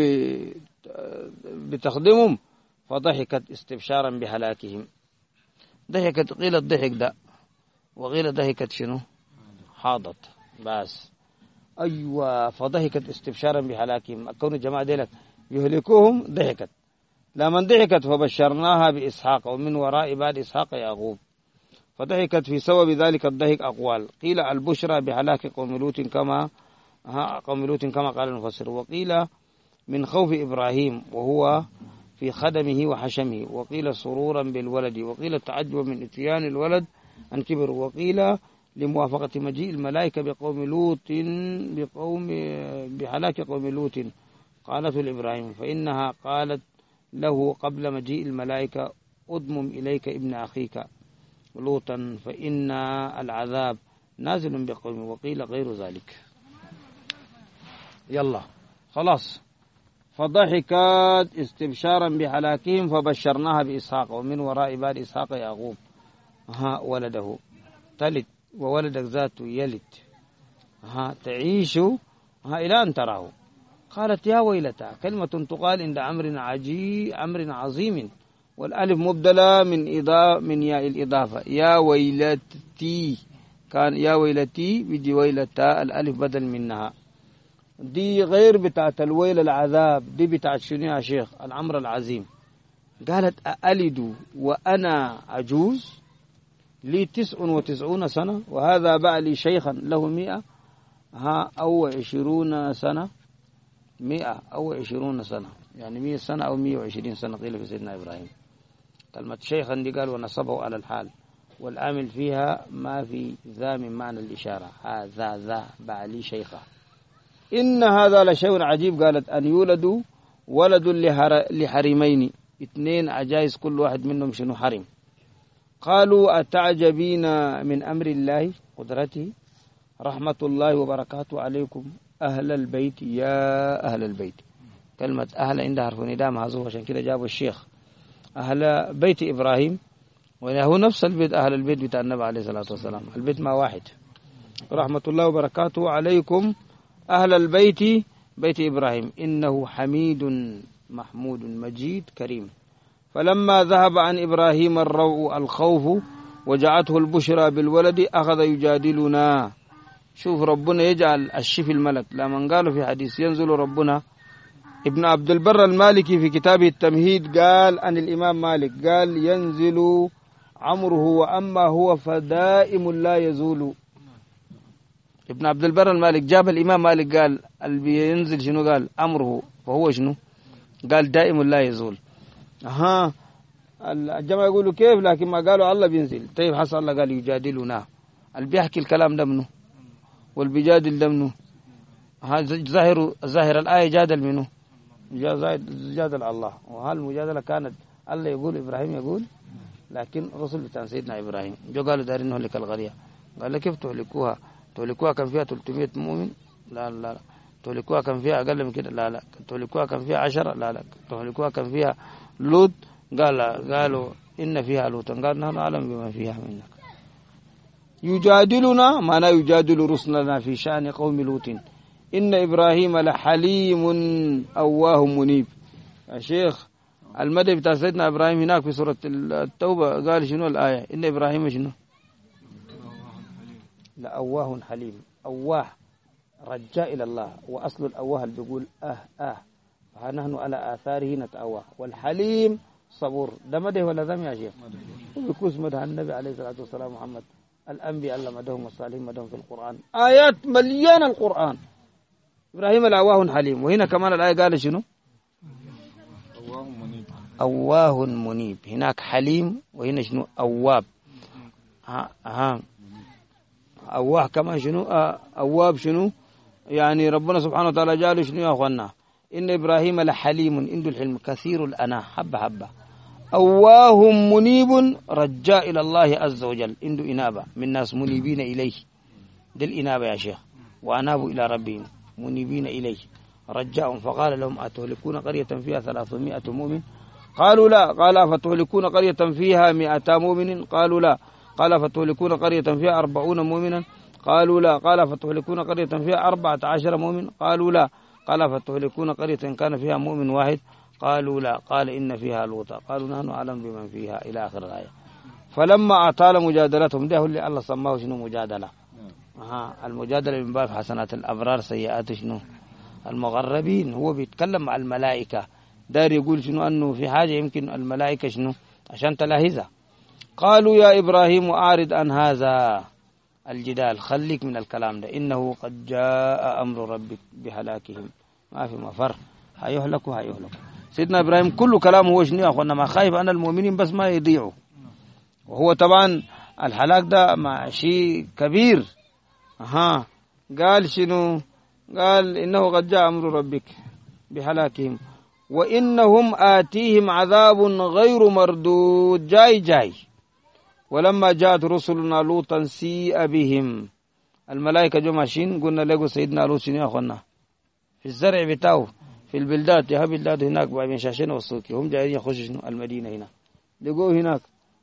بتخدمهم فضحكت استبشارا بهلاكهم. ضحكت قيل الضحك ده وقيل ضحكت شنو حاضت بس. أيوة، فضحكت استبشارا بهلاكهم، كون الجماعة ديلك يهلكوهم ضحكت. لما ضحكت فبشرناها بإسحاق ومن وراء بعد إسحاق يعقوب. فضحكت في سبب ذلك الضحك أقوال، قيل البشرى بهلاك قوم لوط كما قوم لوط كما قال المفسر، وقيل من خوف إبراهيم وهو في خدمه وحشمه، وقيل سرورا بالولد، وقيل تعجب من اتيان الولد عن كبر، وقيل لموافقة مجيء الملائكة بقوم لوط بقوم بهلاك قوم لوط قالته لإبراهيم، فإنها قالت له قبل مجيء الملائكة أضمم إليك ابن أخيك لوطا فإن العذاب نازل بقوم، وقيل غير ذلك. يلا خلاص. فضحكت استبشارا بهلاكهم فبشرناها بإسحاق ومن وراء بعد إسحاق يعقوب ها ولده تلد وولدك ذاته يلد ها تعيش ها إلى أن تراه. قالت يا ويلتا كلمة تقال عند أمر عجيب أمر عظيم، والألف مبدلة من إضافة من ياء الإضافة، يا ويلتي كان يا ويلتي بدي ويلتا الألف بدل منها، دي غير بتاعت الويل العذاب، دي بتاعت شنو يا شيخ الأمر العظيم. قالت أألد وأنا عجوز لي تسع وتسعون سنة وهذا بعلي شيخا له مئة ها أو عشرون سنة مئة أو عشرون سنة، يعني مئة سنة أو مئة وعشرين سنة قيل في سيدنا إبراهيم. كلمة شيخا دي قال ونصبه على الحال، والعامل فيها ما في ذا من معنى الإشارة، هذا ذا بعلي شيخا. إن هذا لشيء عجيب، قالت أن يولدوا ولد لحرمين، اثنين عجائز كل واحد منهم شنو حرم. قالوا أتعجبين من أمر الله قدرته رحمة الله وبركاته عليكم أهل البيت يا أهل البيت. كلمة أهل عندها حرف نداء محذوف، عشان كده جابوا الشيخ أهل بيت إبراهيم، وهو نفس البيت أهل البيت بتاع النبي عليه الصلاة والسلام، البيت ما واحد. رحمة الله وبركاته عليكم أهل البيت بيت إبراهيم إنه حميد محمود مجيد كريم. فلما ذهب عن إبراهيم الروع الخوف وجعته البشرى بالولد أخذ يجادلنا. شوف ربنا يجعل الشف الملك، لما قالوا في حديث ينزل ربنا. ابن عبد البر المالكي في كتابه التمهيد قال عن الإمام مالك قال ينزل عمره وأما هو فدائم لا يزول. ابن عبد البر المالك جاب الإمام مالك قال اللي ينزل شنو، قال أمره فهو شنو، قال دائم لا يزول. ها الجماعة يقولوا كيف، لكن ما قالوا الله بينزل. طيب حصل الله قال يجادلنا، اللي بيحكي الكلام ده منه واللي بيجادل ده منه. ظاهر ظاهر الآية جادل منه، جادل الله. وهل المجادلة كانت الله يقول إبراهيم يقول، لكن رسل بتاع سيدنا إبراهيم جو قالوا دارين نهلك القرية. قال كيف تهلكوها؟ تهلكوها كان فيها ثلاثمئة مؤمن؟ لا لا لا. تهلكوها كان فيها أقل من كده؟ لا لا. تهلكوها كان فيها عشرة؟ لا لا. تهلكوها كان فيها لوط؟ قال قالوا إن فيها لوطا. قال نحن نعلم بما فيها منك. يجادلنا معناه يجادل رسلنا في شأن قوم لوط إن إبراهيم لحليم أواه منيب. يا شيخ المدى بتاع سيدنا إبراهيم هناك في سورة التوبة قال شنو الآية؟ إن إبراهيم شنو؟ لأواه حليم. أواه رجاء إلى الله، وأصل الأواه اللي بيقول أه أه، فنحن على آثاره نتأواه. والحليم صبور. ده مده ولا ذم يا شيخ؟ وبكوس مده النبي عليه الصلاة والسلام محمد. الأنبياء الله مدهم والصالحين مدهم في القرآن، آيات مليانة القرآن. إبراهيم الأواه حليم. وهنا كمان الآية قال شنو؟ أواه منيب. أواه منيب. هناك حليم وهنا شنو؟ أواب. ها ها أواه كمان شنو؟ أواب شنو؟ يعني ربنا سبحانه وتعالى جاله شنو يا أخوانا؟ إن إبراهيم لحليم عنده الحلم كثير الأنا حبة حبة. أواه منيب رجاء إلى الله عز وجل، عنده إنابة من ناس منيبين إليه. دي الإنابة يا شيخ. وأنابوا إلى ربهم منيبين إليه رجاء. فقال لهم أتهلكون قرية فيها ثلاثمائة مؤمن؟ قالوا لا. قال فتهلكون قرية فيها مئتا مؤمن؟ قالوا لا. قال فتهلكون قرية فيها أربعون مؤمنا؟ قالوا لا. قال فتهلكون قرية فيها أربعة عشر مؤمن؟ قالوا لا. قال فتهلكون قرية كان فيها مؤمن واحد؟ قالوا لا. قال إن فيها لوطا. قالوا نحن أعلم بمن فيها إلى آخر الآية. فلما أطال مجادلتهم، ده اللي الله سماه شنو مجادلة. ها المجادلة من باب حسنات الأبرار سيئات شنو المغربين. هو بيتكلم مع الملائكة، دار يقول شنو أنه في حاجة يمكن الملائكة شنو عشان تلاحظها. قالوا يا إبراهيم أعرض عن هذا الجدال، خليك من الكلام ده، إنه قد جاء أمر ربك بهلاكهم، ما في مفر، هيهلكوا هيهلكوا. سيدنا إبراهيم كل كلامه هو شنو يا أخوانا؟ ما خايف أنا المؤمنين بس ما يضيعوا، وهو طبعا الهلاك ده مع شيء كبير. ها قال شنو؟ قال إنه قد جاء أمر ربك بهلاكهم وإنهم آتيهم عذاب غير مردود، جاي جاي. ولما جاءت رسلنا لوطا سيء بهم، الملائكة جو ماشيين، قلنا لقوا سيدنا لوط شنو يا أخوانا في الزرع بتاعه في البلدات، يا بلدات هناك بين شاشين والسوكي، هم جايين يخشوا شنو المدينة هنا، لقوه هناك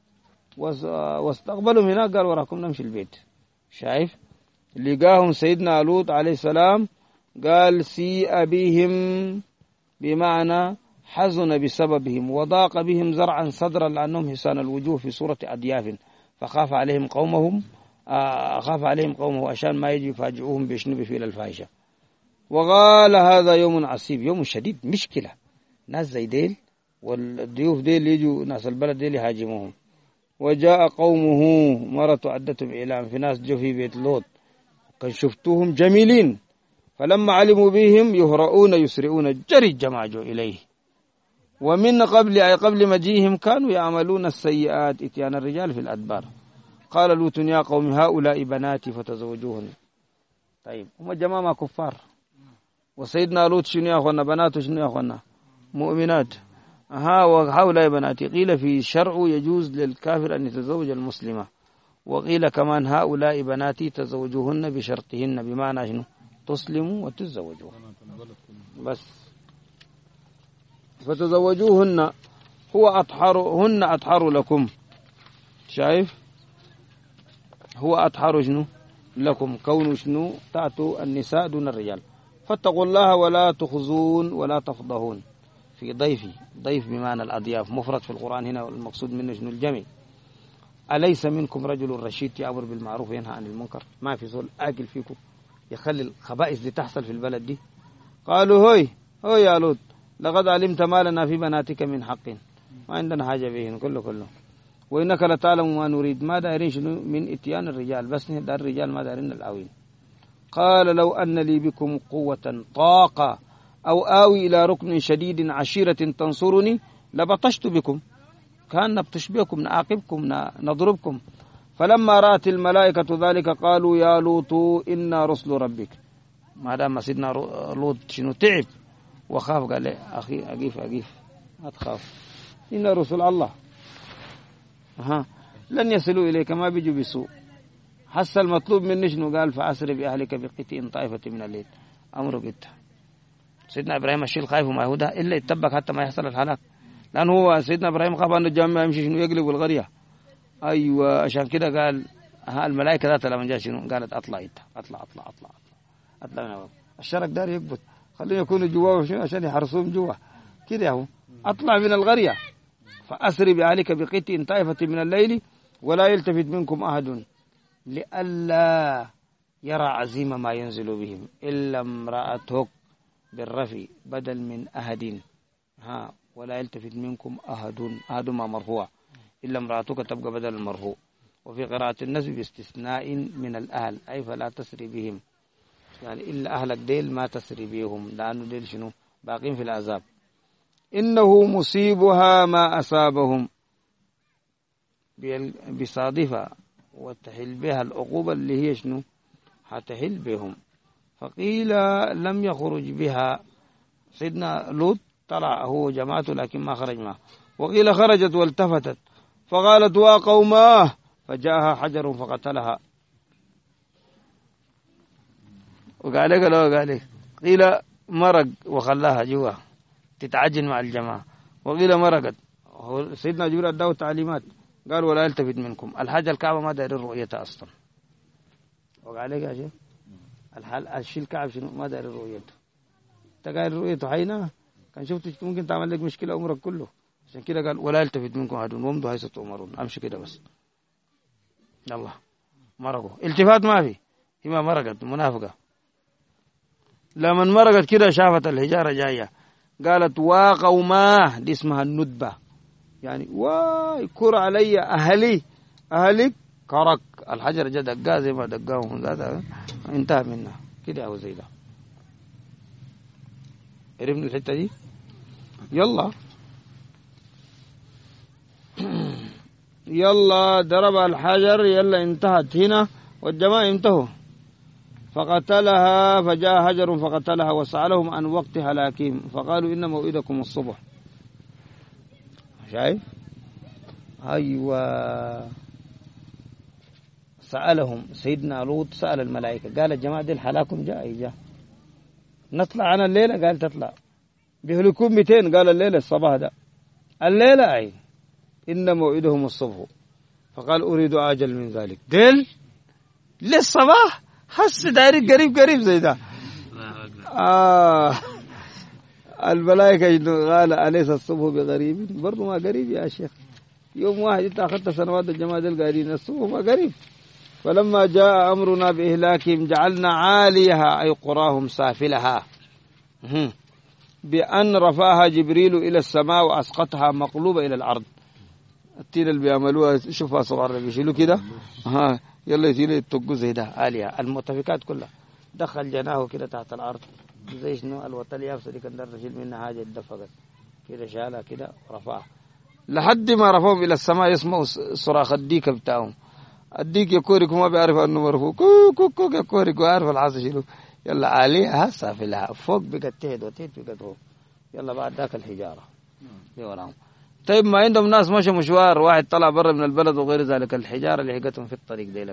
واستقبلهم هناك، قال وراكم نمشي البيت. شايف؟ لقاهم سيدنا لوط عليه السلام، قال سيء بهم بمعنى حزن بسببهم، وضاق بهم زرعا صدرا لأنهم حسان الوجوه في صورة أضياف، فخاف عليهم قومهم خاف عليهم قومه عشان ما يجي يفاجئوهم بشنو بفعل الفاحشة. وقال هذا يوم عصيب، يوم شديد، مشكلة، ناس زي ديل والضيوف ديل يجوا ناس البلد ديل يهاجموهم. وجاء قومه، مرة عدتهم إعلام، في ناس جو في بيت لوط كان شفتوهم جميلين، فلما علموا بهم يهرؤون يسرعون، جري الجماعة جو إليه. ومن قبل أي قبل مجيهم كانوا يعملون السيئات، إتيان الرجال في الأدبار. قال لوط يا قوم هؤلاء بناتي فتزوجوهن. طيب هم جماعة كفار، وسيدنا لوط شنو يا أخوانا بناته شنو يا أخوانا مؤمنات. ها وهؤلاء بناتي، قيل في شرع يجوز للكافر أن يتزوج المسلمة، وقيل كمان هؤلاء بناتي تزوجوهن بشرطهن، بمعنى شنو تسلموا وتتزوجوهن بس. فتزوجوهن هو أطهرهن أطهر لكم. شايف؟ هو أطهر شنو لكم، كون شنو تأتوا النساء دون الرجال. فاتقوا الله ولا تخزون ولا تفضحون. في ضيفي، ضيف بمعنى الأضياف، مفرد في القرآن هنا، والمقصود منه شنو الجميع. أليس منكم رجل رشيد يأمر بالمعروف وينهى عن المنكر؟ ما في زول آكل فيكم يخلي الخبائث دي تحصل في البلد دي. قالوا هوي هوي يا لوط لقد علمت ما لنا في بناتك من حق، ما عندنا حاجة بهن كله كله، وإنك لتعلم ما نريد، ما دارين شنو من إتيان الرجال، بس دار الرجال ما دارين الأوين. قال لو أن لي بكم قوة طاقة أو آوي إلى ركن شديد عشيرة تنصرني لبطشت بكم، كان نبطش بكم نعاقبكم نضربكم. فلما رأت الملائكة ذلك قالوا يا لوط إنا رسل ربك. ما دام سيدنا لوط شنو تعب وخاف، قال لي أخي أقيف أقيف ما تخاف، إن رسل الله ها لن يصلوا إليك، ما بيجوا بسوء. حس المطلوب مني شنو؟ قال فأسر بأهلك بقطع طائفة من الليل، أمر قد. سيدنا إبراهيم الشيء الخايف وما يهوده إلا يتبك حتى ما يحصل الهلاك، لأنه هو سيدنا إبراهيم خاف أن الجامع يمشي شنو يقلب القرية. أيوة عشان كده قال ها الملائكة ذات لما جاء شنو قالت أطلع إنت أطلع أطلع أطلع أطلع, أطلع. الشرك دار يقبض، خليه يكونوا جواه شنو عشان يحرسوهم جوا كده يا هو. أطلع من القرية فأسري بأهلك بقطع طائفة من الليل ولا يلتفت منكم أحد لئلا يرى عزيم ما ينزل بهم إلا امرأتك بالرفي بدل من أحد، ها ولا يلتفت منكم أحد، أحد ما مرفوع، إلا امرأتك تبقى بدل المرفوع. وفي قراءة النسب باستثناء من الأهل، أي فلا تسري بهم، يعني إلا أهلك ديل ما تسري بهم، لأنه ديل شنو باقين في العذاب. إنه مصيبها ما أصابهم، بصادفة وتحل بها العقوبة اللي هي شنو هتحل بهم. فقيل لم يخرج بها، سيدنا لوط طلع هو جماعته لكن ما خرج معه. وقيل خرجت والتفتت فقالت وقوماه فجاءها حجر فقتلها. وقال لك لو قال لك قيل مرق وخلاها جوا تتعجن مع الجماعة، وقيل مرقت. سيدنا جبريل اداه تعليمات قال ولا يلتفت منكم، الحاجة الكعبة ما داير رؤيتها أصلا. وقال لك يا شيخ الحال الشيء الكعب شنو ما داير رؤيته، تقال رؤيته حينا كان شفت ممكن تعمل لك مشكلة عمرك كله. عشان كده قال ولا يلتفت منكم أحد وامضوا حيث تؤمرون، أمشي كده بس. يلا مرقوا، التفات ما في، هي ما مرقت منافقة. لما مرقت كده شافت الحجارة جاية قالت وقوماه، دي اسمها الندبة، يعني واي كر علي أهلي أهلك كرك، الحجر جا دقاه زي ما دقاهم ذاته انتهى منها كده أو زي ده. عرفنا الحتة دي؟ يلا يلا ضرب الحجر، يلا انتهت هنا والجماعة انتهوا. فقتلها، فجاء حجر فقتلها وسألهم عن وقت هلاكهم فقالوا إن موعدكم الصبح. شايف؟ أيوة، سألهم سيدنا لوط، سأل الملائكة قال الجماعة دي هلاكم جاء جاء نطلع أنا الليلة، قال تطلع. بيهلكون مئتين، قال الليلة الصباح ده الليلة أي إن موعدهم الصبح. فقال أريد أجل من ذلك، دل للصباح حس دايرك قريب قريب زي ده. آه الملائكة قال أليس الصبح بقريب؟ برضو ما قريب يا شيخ، يوم واحد انت أخذت سنوات الجماعة دل قاعدين، الصبح ما قريب. فلما جاء أمرنا بإهلاكهم جعلنا عاليها أي قراهم سافلها بأن رفعها جبريل إلى السماء وأسقطها مقلوبة إلى الأرض. التين اللي بيعملوها شوفها صغار بيشيلوا كده، ها يلا يشيلوا يتقوا زي ده آلهة. المؤتفكات كلها دخل جناه كده تحت الأرض زي شنو الوتل يافسة دي، كان در نشيل منها حاجة اتدفقت كده، شالها كده ورفعها لحد ما رفعهم إلى السماء. يسمعوا صراخ الديك بتاعهم، الديك يكورك وما بيعرف أنه مرفوع، كوك كوك كوك يكورك وعارف العصا يشيلوا. يلا آلهة هسا في لها فوق بقت تهد وتهد بقت فوق. يلا بعد ذاك الحجارة دي وراهم. طيب ما عندهم ناس مشوا مشوار، واحد طلع برا من البلد وغير ذلك، الحجارة اللي حقتهم في الطريق دي لك،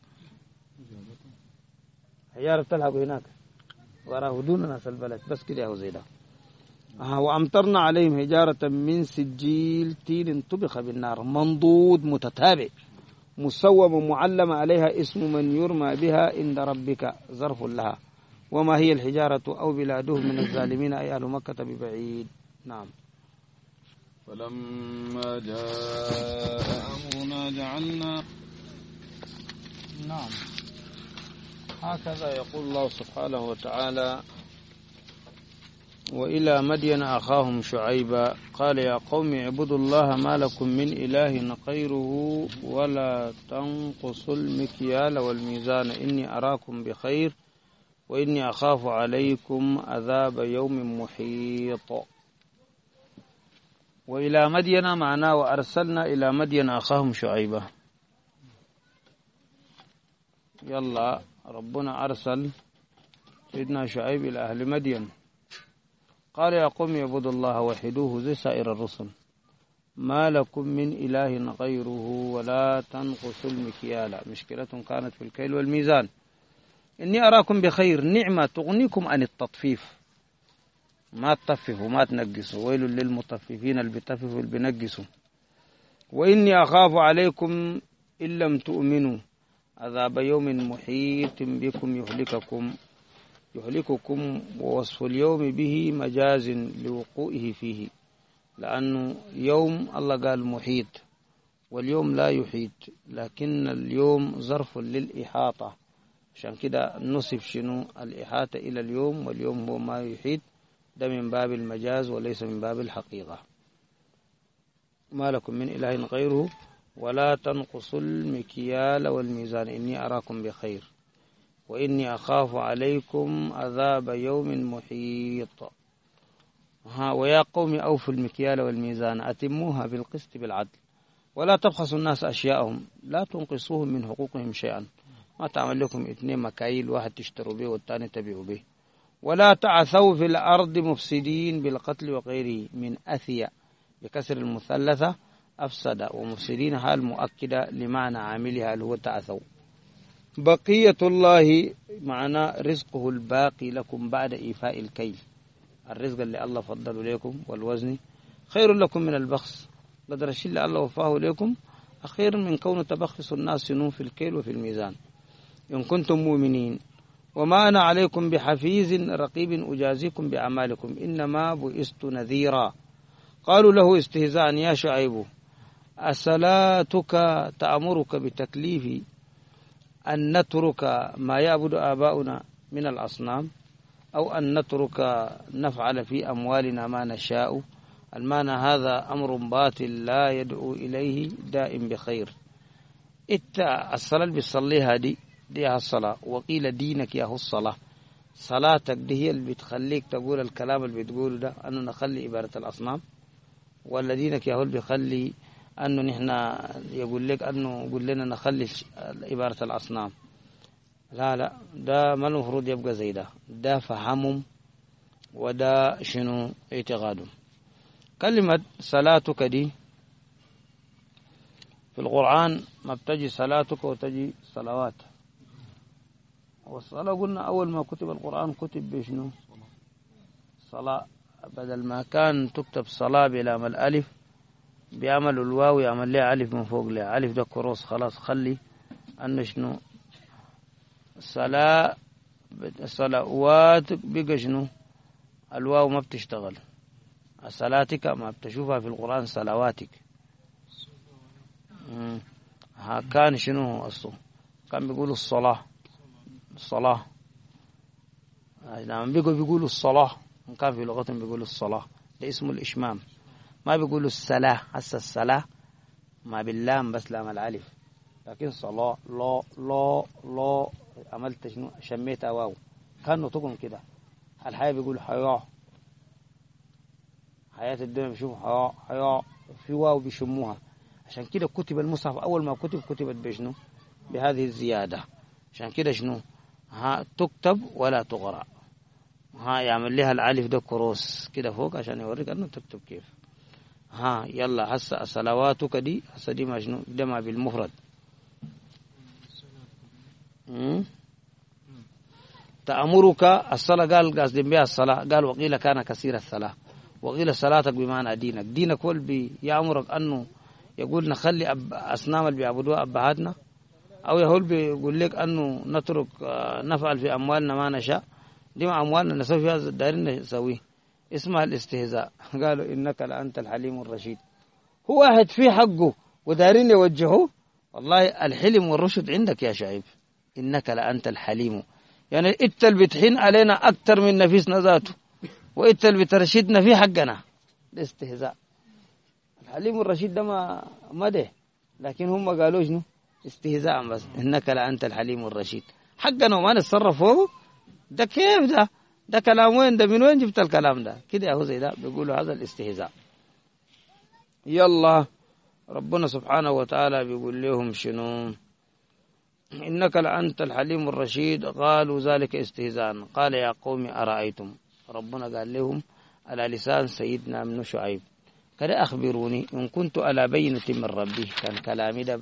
حجارة بتلحقوا هناك وراه دون ناس البلد بس كده هو زي ده. آه وأمطرنا عليهم حجارة من سجيل تين طبخ بالنار منضود متتابع مسوم معلم عليها اسم من يرمى بها عند ربك ظرف لها. وما هي الحجارة أو بلادهم من الظالمين أي أهل مكة ببعيد. نعم. فلما جاء أمرنا جعلنا. نعم، هكذا يقول الله سبحانه وتعالى: وإلى مدين أخاهم شعيبا قال يا قوم اعبدوا الله ما لكم من إله غيره ولا تنقصوا المكيال والميزان إني أراكم بخير وإني أخاف عليكم عذاب يوم محيط. وإلى مدين معناه وأرسلنا إلى مدين أخاهم شعيبا. يلا ربنا أرسل سيدنا شعيب إلى أهل مدين، قال يا قوم اعبدوا الله وحدوه زي سائر الرسل ما لكم من إله غيره ولا تنقصوا المكيال. مشكلة كانت في الكيل والميزان. إني أراكم بخير، نعمة تغنيكم عن التطفيف، ما تطففوا ما تنقصوا، ويل للمطففين اللي بيطففوا واللي بينقصوا. وإني أخاف عليكم إن لم تؤمنوا عذاب يوم محيط بكم يهلككم يهلككم ووصف اليوم به مجاز لوقوعه فيه، لأنه يوم الله قال محيط واليوم لا يحيط، لكن اليوم ظرف للإحاطة، عشان كده نصف شنو الإحاطة إلى اليوم، واليوم هو ما يحيط، ده من باب المجاز وليس من باب الحقيقة. ما لكم من إله غيره ولا تنقصوا المكيال والميزان إني أراكم بخير وإني أخاف عليكم عذاب يوم محيط. ها ويا قوم أوفوا المكيال والميزان أتموها بالقسط بالعدل ولا تبخسوا الناس أشياءهم لا تنقصوهم من حقوقهم شيئا. ما تعمل لكم اثنين مكايل، واحد تشتروا به والثاني تبيعوا به. ولا تعثوا في الأرض مفسدين بالقتل وغيره من أثيا بكسر المثلثة أفسد، ومفسدين حال مؤكدة لمعنى عاملها اللي هو تعثوا. بقية الله معنى رزقه الباقي لكم بعد إيفاء الكيل، الرزق اللي الله فضله لكم والوزن خير لكم من البخس، قدر الشيء اللي الله وفاه لكم أخير من كون تبخس الناس سنون في الكيل وفي الميزان إن كنتم مؤمنين. وما أنا عليكم بحفيظ رقيب أجازيكم بأعمالكم إنما بئست نذيرا. قالوا له استهزاء يا شعيب أصلاتك تأمرك بتكليف أن نترك ما يعبد آباؤنا من الأصنام أو أن نترك نفعل في أموالنا ما نشاء. المعنى هذا أمر باطل لا يدعو إليه دائم بخير. إنت الصلاة اللي بتصليها دي دي الصلاة، وقيل دينك يا هو الصلاة. صلاتك دي هي اللي بتخليك تقول الكلام اللي بتقوله ده، أنه نخلي عبادة الأصنام، ولا دينك يا هو اللي بيخلي أنه نحن يقول لك أنه قل لنا نخلي عبادة الأصنام؟ لا لا، ده ما المفروض يبقى زي ده. ده فهمهم وده شنو اعتقادهم. كلمة صلاتك دي في القرآن ما بتجي صلاتك وتجي صلوات. والصلاة قلنا أول ما كتب القرآن كتب بشنو؟ صلاة. بدل ما كان تكتب صلاة بلا الألف بيعملوا الواو يعمل لها ألف من فوق لها ألف، ده كروس خلاص. خلي أنه شنو صلاة صلوات بقى شنو الواو ما بتشتغل. صلاتك ما بتشوفها في القرآن صلواتك. ها كان شنو أصله؟ كان بيقولوا الصلاة الصلاة لما بيقوا بيقولوا الصلاة، كان في لغتهم بيقولوا الصلاة. ده اسمه الإشمام. ما بيقولوا الصلاة. هسه الصلاة ما باللام بس لام الألف، لكن صلاة لا لا لا عملت شنو شميتها واو. كانوا تقوم كده. الحياة بيقول حياة، حياة الدنيا بيشوفوا حياة حياة في واو بيشموها. عشان كده كتب المصحف أول ما كتب كتبت بشنو بهذه الزيادة. عشان كده شنو ها تكتب ولا تقرأ. ها يعمل لها الألف ده كروس كده فوق عشان يوريك أنه تكتب كيف. ها يلا هسه صلواتك دي هسه دي ما شنو ده ما بالمفرد. تأمرك الصلاة قال قصد بها الصلاة. قال وقيل كان كثير الصلاة، وقيل صلاتك بمعنى دينك. دينك هو اللي بيأمرك أنه يقول نخلي أب أصنام اللي بيعبدوها أبهاتنا، أو يقول بيقول لك أنه نترك نفعل في أموالنا ما نشاء. دي مع أموالنا نسوي فيها دايرين نسويه. اسمها الاستهزاء. قالوا إنك لأنت الحليم الرشيد. هو واحد في حقه ودايرين يوجهوه. والله الحلم والرشد عندك يا شعيب. إنك لأنت الحليم، يعني إنت اللي بتحين علينا أكتر من نفيسنا ذاته، وإنت اللي بترشدنا في حقنا. الاستهزاء. الحليم الرشيد ده ما مده، لكن هم قالوا شنو استهزاء بس. إنك لأنت الحليم الرشيد، حقنا وما نتصرف فوقه. ده كيف ده؟ ده كلام وين ده؟ من وين جبت الكلام ده؟ كده يا زي ده بيقولوا هذا الاستهزاء. يلا ربنا سبحانه وتعالى بيقول لهم شنو؟ إنك لأنت الحليم الرشيد. قالوا ذلك استهزاء. قال يا قوم أرأيتم. ربنا قال لهم على لسان سيدنا من شعيب كده أخبروني إن كنت على بينة من ربي. كان كلامي ده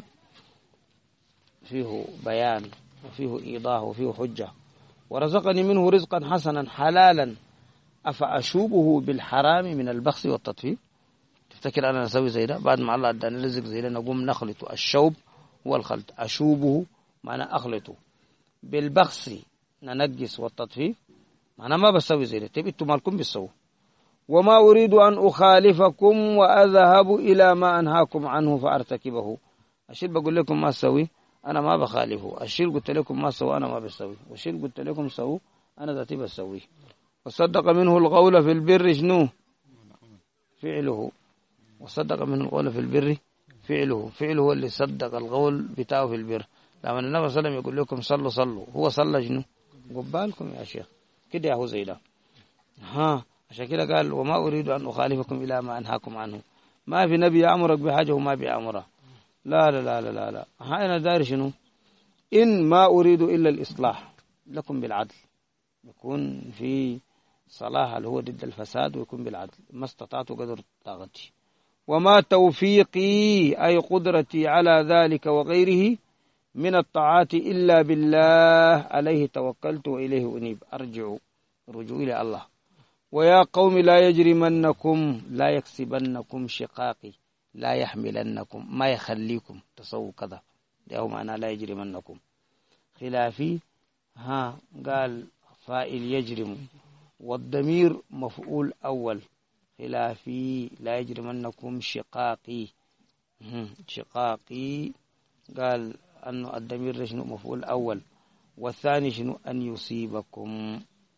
فيه بيان وفيه إيضاح وفيه حجة، ورزقني منه رزقا حسنا حلالا، أفأشوبه بالحرام من البخس والتطفيف. تفتكر أنا نسوي زي ده؟ بعد ما الله أداني رزق زي ده نقوم نخلط. الشوب هو الخلط. أشوبه معنى أخلطه، بالبخس ننجس والتطفيف معنى ما بسوي زي ده. تبي انتم مالكم بتسووا. وما أريد أن أخالفكم وأذهب إلى ما أنهاكم عنه فأرتكبه. الشيء بقول لكم ما أسوي أنا ما بخالفه. الشيء قلت لكم ما سووا أنا ما بسوي. والشيء قلت لكم سووا أنا ذاتي بسويه. وصدق منه القول في البر شنو فعله. وصدق منه القول في البر فعله. فعله هو اللي صدق القول بتاعه في البر. لما النبي صلى الله عليه وسلم يقول لكم صلوا صلوا، هو صلى شنو؟ قبالكم يا شيخ كده يا هو زي ده. ها عشان كده قال وما أريد أن أخالفكم إلى ما أنهاكم عنه. ما في نبي يأمرك بحاجة وما بيأمره. لا لا لا لا لا, لا. ها أنا داري شنو؟ إن ما أريد إلا الإصلاح لكم بالعدل. يكون في صلاح اللي هو ضد الفساد، ويكون بالعدل. ما استطعت قدر طاقتي. وما توفيقي أي قدرتي على ذلك وغيره من الطاعات إلا بالله عليه توكلت وإليه أنيب. أرجع رجوع إلى الله. ويا قوم لا يجرمنكم لا يكسبنكم شقاقي لا يحملنكم ما يخليكم تصووا كذا. ده معنى لا يجرمنكم. خلافي ها قال فائل يجرم والضمير مفعول أول. خلافي لا يجرمنكم شقاقي. شقاقي قال أنه الضمير شنو مفعول أول، والثاني شنو أن يصيبكم.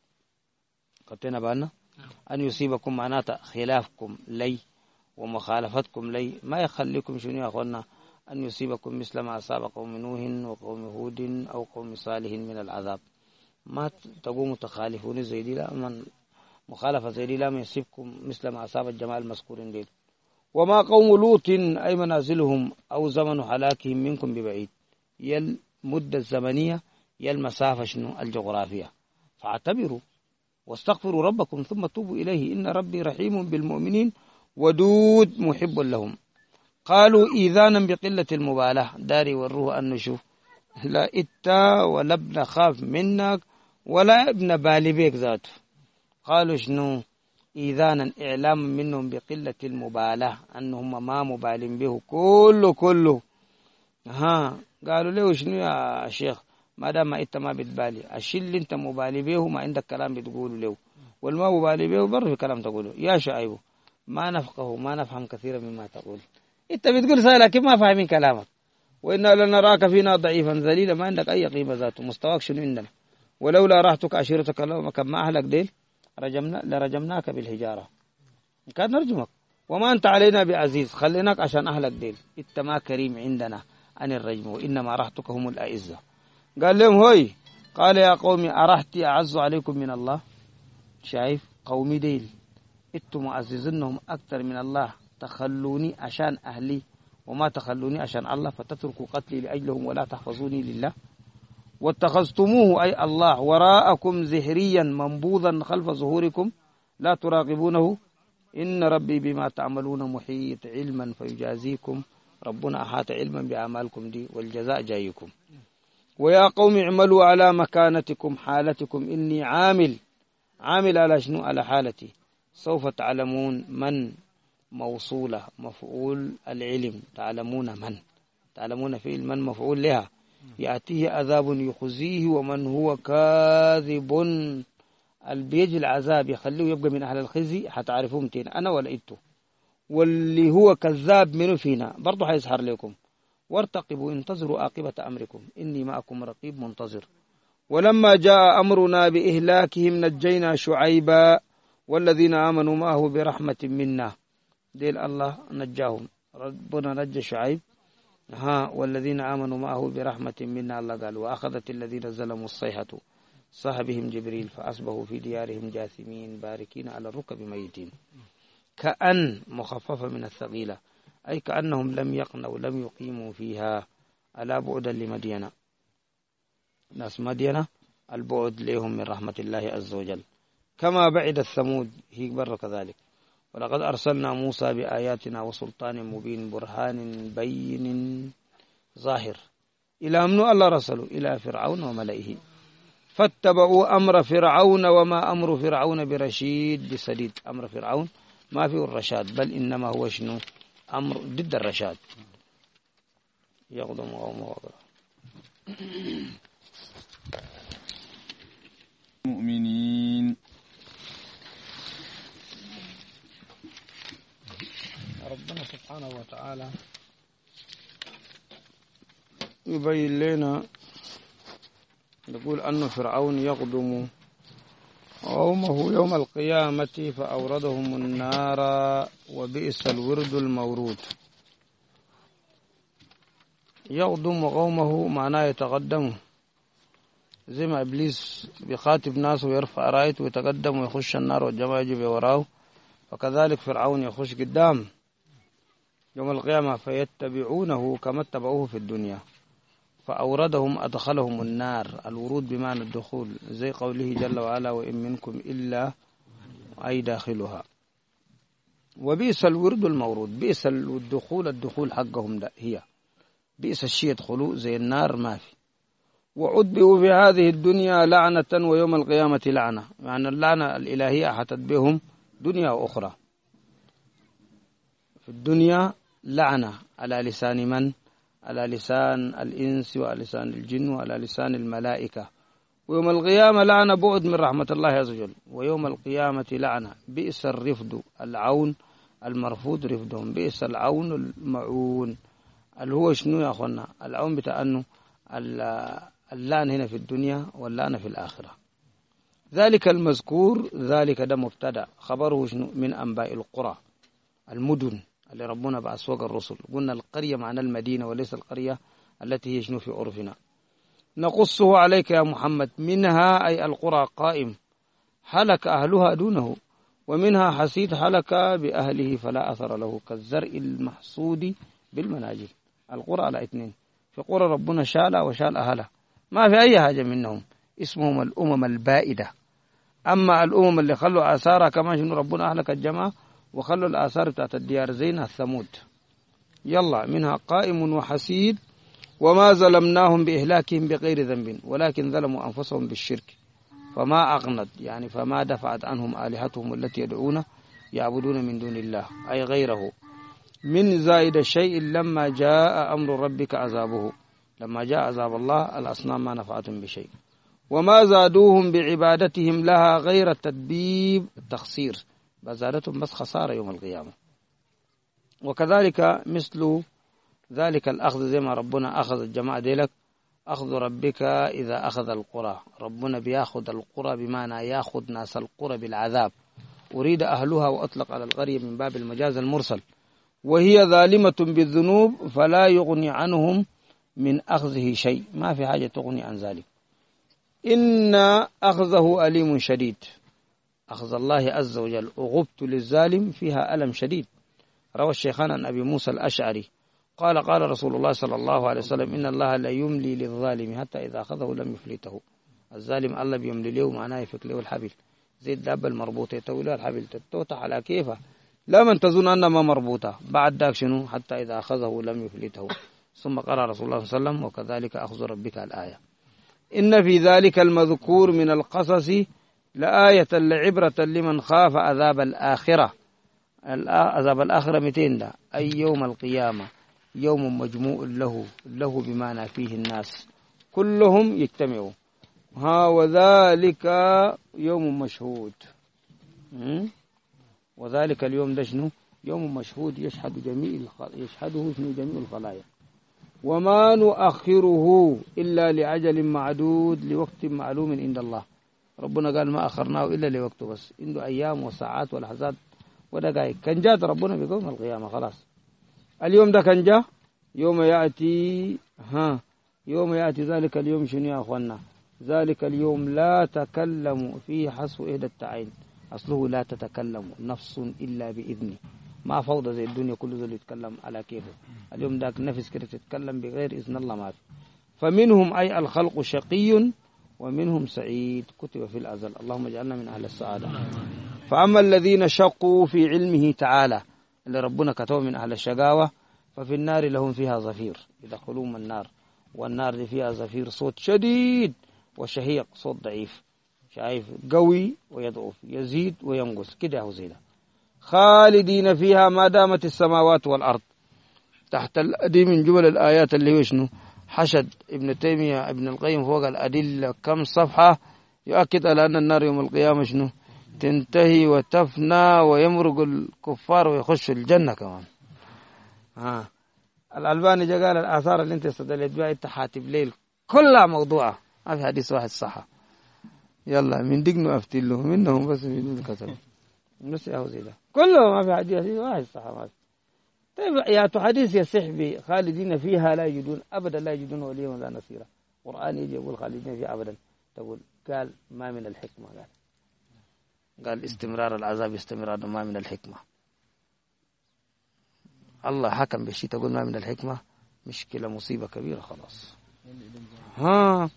قلتنا بالنا أن يصيبكم معناتها خلافكم لي ومخالفتكم لي ما يخليكم شنو يا أخوانا أن يصيبكم مثل ما أصاب قوم نوح وقوم هود أو قوم صالح من العذاب. ما تقوموا تخالفون زي دي، لا من مخالفة زي دي لا ما يصيبكم مثل ما أصاب الجماعة المذكورين ديل. وما قوم لوط أي منازلهم أو زمن هلاكهم منكم ببعيد، يا المدة الزمنية يا المسافة شنو الجغرافية. فاعتبروا واستغفروا ربكم ثم توبوا إليه إن ربي رحيم بالمؤمنين ودود محب لهم. قالوا إيذانا بقلة المبالاة، داري وروه أن نشوف لا إتا ولا ابن خاف منك ولا ابن بالي بيك ذاته. قالوا شنو إيذانا إعلام منهم بقلة المبالاة أنهم ما مبالين به كله كله. ها قالوا له شنو يا شيخ ما دام إنت ما بتبالي الشيء اللي أنت مبالي به ما عندك كلام بتقوله له، والما مبالي به برضه في كلام تقوله. يا شعيب ما نفقه ما نفهم كثيرا مما تقول، أنت بتقول صحيح لكن ما فاهمين كلامك. وإنا لنراك فينا ضعيفا ذليلا، ما عندك أي قيمة ذاته، مستواك شنو عندنا. ولولا رحتك عشيرتك لو كان ما أهلك ديل رجمنا لرجمناك بالحجارة، كان نرجمك. وما أنت علينا بعزيز، خليناك عشان أهلك ديل، أنت ما كريم عندنا عن الرجم، وإنما رحتك هم الأعزة. قال لهم هوي قال يا قومي أرحتي أعز عليكم من الله. شايف قومي ديل انتم معززنهم أكثر من الله، تخلوني عشان أهلي وما تخلوني عشان الله، فتتركوا قتلي لأجلهم ولا تحفظوني لله. واتخذتموه أي الله وراءكم زهريا منبوذا خلف ظهوركم لا تراقبونه إن ربي بما تعملون محيط علما فيجازيكم. ربنا أحاط علما بأعمالكم دي والجزاء جايكم. ويا قوم اعملوا على مكانتكم حالتكم إني عامل. عامل على شنو؟ على حالتي. سوف تعلمون من موصولة مفعول العلم، تعلمون من، تعلمون فعل من مفعول لها. يأتيه عذاب يخزيه ومن هو كاذب، البيج العذاب يخليه يبقى من أهل الخزي حتعرفوا متين أنا ولا إنتو. واللي هو كذاب منه فينا برضو حيظهر لكم. وارتقبوا انتظروا عاقبة أمركم إني معكم رقيب منتظر. ولما جاء أمرنا بإهلاكهم نجينا شعيبا والذين آمنوا معه برحمة منا. ديل الله نجاهم، ربنا نجى شعيب ها والذين آمنوا معه برحمة منا. الله قال وأخذت الذين ظلموا الصيحة صاح بهم جبريل فأصبحوا في ديارهم جاثمين باركين على الركب ميتين. كأن مخففة من الثقيلة أي كأنهم لم يقنوا لم يقيموا فيها. ألا بعدا لمدينة، ناس مدينة البعد لهم من رحمة الله عز وجل. كما بعد الثمود هي بر كذلك. ولقد أرسلنا موسى بآياتنا وسلطان مبين برهان بين ظاهر إلى من الله رسله إلى فرعون وملئه فاتبعوا أمر فرعون وما أمر فرعون برشيد بسديد. أمر فرعون ما فيه الرشاد بل إنما هو شنو أمر ضد الرشاد. يقدم قومه مؤمنين. ربنا سبحانه وتعالى يبين لنا يقول أن فرعون يقدم قومه يوم القيامة فأوردهم النار وبئس الورد المورود. يقدم قومه معناه يتقدم، زي ما إبليس بيخاطب ناس ويرفع رايته ويتقدم ويخش النار والجماعة يجي وراه، وكذلك فرعون يخش قدام يوم القيامة فيتبعونه كما اتبعوه في الدنيا. فأوردهم أدخلهم النار، الورود بمعنى الدخول، زي قوله جل وعلا وإن منكم إلا أي داخلها. وبئس الورد المورود، بئس الدخول الدخول حقهم ده هي بئس الشيء يدخلوا زي النار ما في. وعذبوا في هذه الدنيا لعنة ويوم القيامة لعنة، يعني اللعنة الإلهية حتت بهم دنيا وأخرى. في الدنيا لعنة على لسان من؟ على لسان الإنس وعلى لسان الجن وعلى لسان الملائكة. ويوم القيامة لعنة بعد من رحمة الله عز وجل. ويوم القيامة لعنة بئس الرفد، العون المرفوض رفدهم، بئس العون المعون اللي هو شنو يا أخوانا؟ العون بتاع أنه اللان هنا في الدنيا واللان في الآخرة. ذلك المذكور، ذلك ده مبتدأ، خبره شنو؟ من أنباء القرى، المدن اللي ربنا بعث فوق الرسل. قلنا القرية معنى المدينة وليس القرية التي هي شنو في عرفنا. نقصه عليك يا محمد، منها أي القرى قائم حلك أهلها دونه، ومنها حسيد حلك بأهله فلا أثر له، كالزرع المحصود بالمناجل. القرى على اثنين، في قرى ربنا شالها وشال أهلها ما في أي حاجة منهم، اسمهم الأمم البائدة. أما الأمم اللي خلوا آثارها كما شنو ربنا أهلك الجماعة وخلوا الآثار بتاعت الديار زين الثمود. يلا منها قائم وحسيد، وما ظلمناهم بإهلاكهم بغير ذنب ولكن ظلموا أنفسهم بالشرك، فما أغنت يعني فما دفعت عنهم آلهتهم التي يدعون يعبدون من دون الله أي غيره من زائد الشيء لما جاء أمر ربك عذابه. لما جاء عذاب الله الأصنام ما نفعتهم بشيء، وما زادوهم بعبادتهم لها غير التدبيب التخسير، بزادتهم بس خسارة يوم القيامة. وكذلك مثل ذلك الأخذ زي ما ربنا أخذ الجماعة ديلك، أخذ ربك إذا أخذ القرى. ربنا بياخذ القرى بمعنى ياخذ ناس القرى بالعذاب، أريد أهلها وأطلق على القرية من باب المجاز المرسل، وهي ظالمة بالذنوب فلا يغني عنهم من أخذه شيء، ما في حاجة تغني عن ذلك. إن أخذه أليم شديد، أخذ الله عز وجل أغبت للظالم فيها ألم شديد. روى الشيخان عن أبي موسى الأشعري قال قال رسول الله صلى الله عليه وسلم إن الله لا يملي للظالم حتى إذا أخذه لم يفلته. الظالم الله بيملي له معناه يفك له الحبل زي الدابة المربوطة يتولى الحبل تتوتح على كيفه، لا من تظن أنها ما مربوطة، بعد ذاك شنو حتى إذا أخذه لم يفلته. ثم قال رسول الله صلى الله عليه وسلم وكذلك أخذ ربك الآية. إن في ذلك المذكور من القصص لآية لعبرة لمن خاف عذاب الآخرة. عذاب الآخرة متين ده أي يوم القيامة، يوم مجموع له، له بمعنى فيه الناس كلهم يجتمعوا، ها وذلك يوم مشهود. وذلك اليوم ده شنو؟ يوم مشهود يشهد جميع يشهده شنو جميع الخلايا. وما نؤخره إلا لأجل معدود لوقت معلوم عند الله. ربنا قال ما أخرناه إلا لوقته، بس عنده أيام وساعات ولحظات ودقائق. كان جاءت ربنا بيوم القيامة خلاص. اليوم ده كان جاء يوم يأتي ها يوم يأتي ذلك اليوم شنو يا أخوانا؟ ذلك اليوم لا تكلم فيه حسب إحدى التعين، أصله لا تتكلم نفس إلا بإذنه، ما فوضى زي الدنيا كل ذل يتكلم على كيفه. اليوم ذاك نفس كده تتكلم بغير إذن الله ما في. فمنهم أي الخلق شقي ومنهم سعيد كتب في الأزل، اللهم اجعلنا من أهل السعادة. فأما الذين شقوا في علمه تعالى اللي ربنا كتب من أهل الشقاوة ففي النار لهم فيها زفير، يدخلون النار والنار اللي فيها زفير صوت شديد وشهيق صوت ضعيف، شايف قوي ويضعف يزيد وينقص كده هو زي ده. خالدين فيها ما دامت السماوات والأرض. تحت دي من جمل الآيات اللي هو شنو حشد ابن تيمية ابن القيم فوق الأدلة كم صفحة يؤكد على أن النار يوم القيامة شنو تنتهي وتفنى ويمرق الكفار ويخش الجنة كمان. ها الألباني جا قال الآثار اللي انت استدلت بها انت حاتب ليل كلها موضوعة، ما في حديث واحد صح. يلا من دقنوا أفتله منهم بس من كتب بس يا زي ده كله ما في حديث واحد صح ما في. طيب يا حديث يصح بخالدين فيها لا يجدون أبدا لا يجدون وليا ولا نصيرا. القرآن يجي يقول خالدين فيها أبدا، تقول قال ما من الحكمة، قال قال استمرار العذاب استمرار ما من الحكمة. الله حكم بشيء تقول ما من الحكمة، مشكلة مصيبة كبيرة خلاص. ها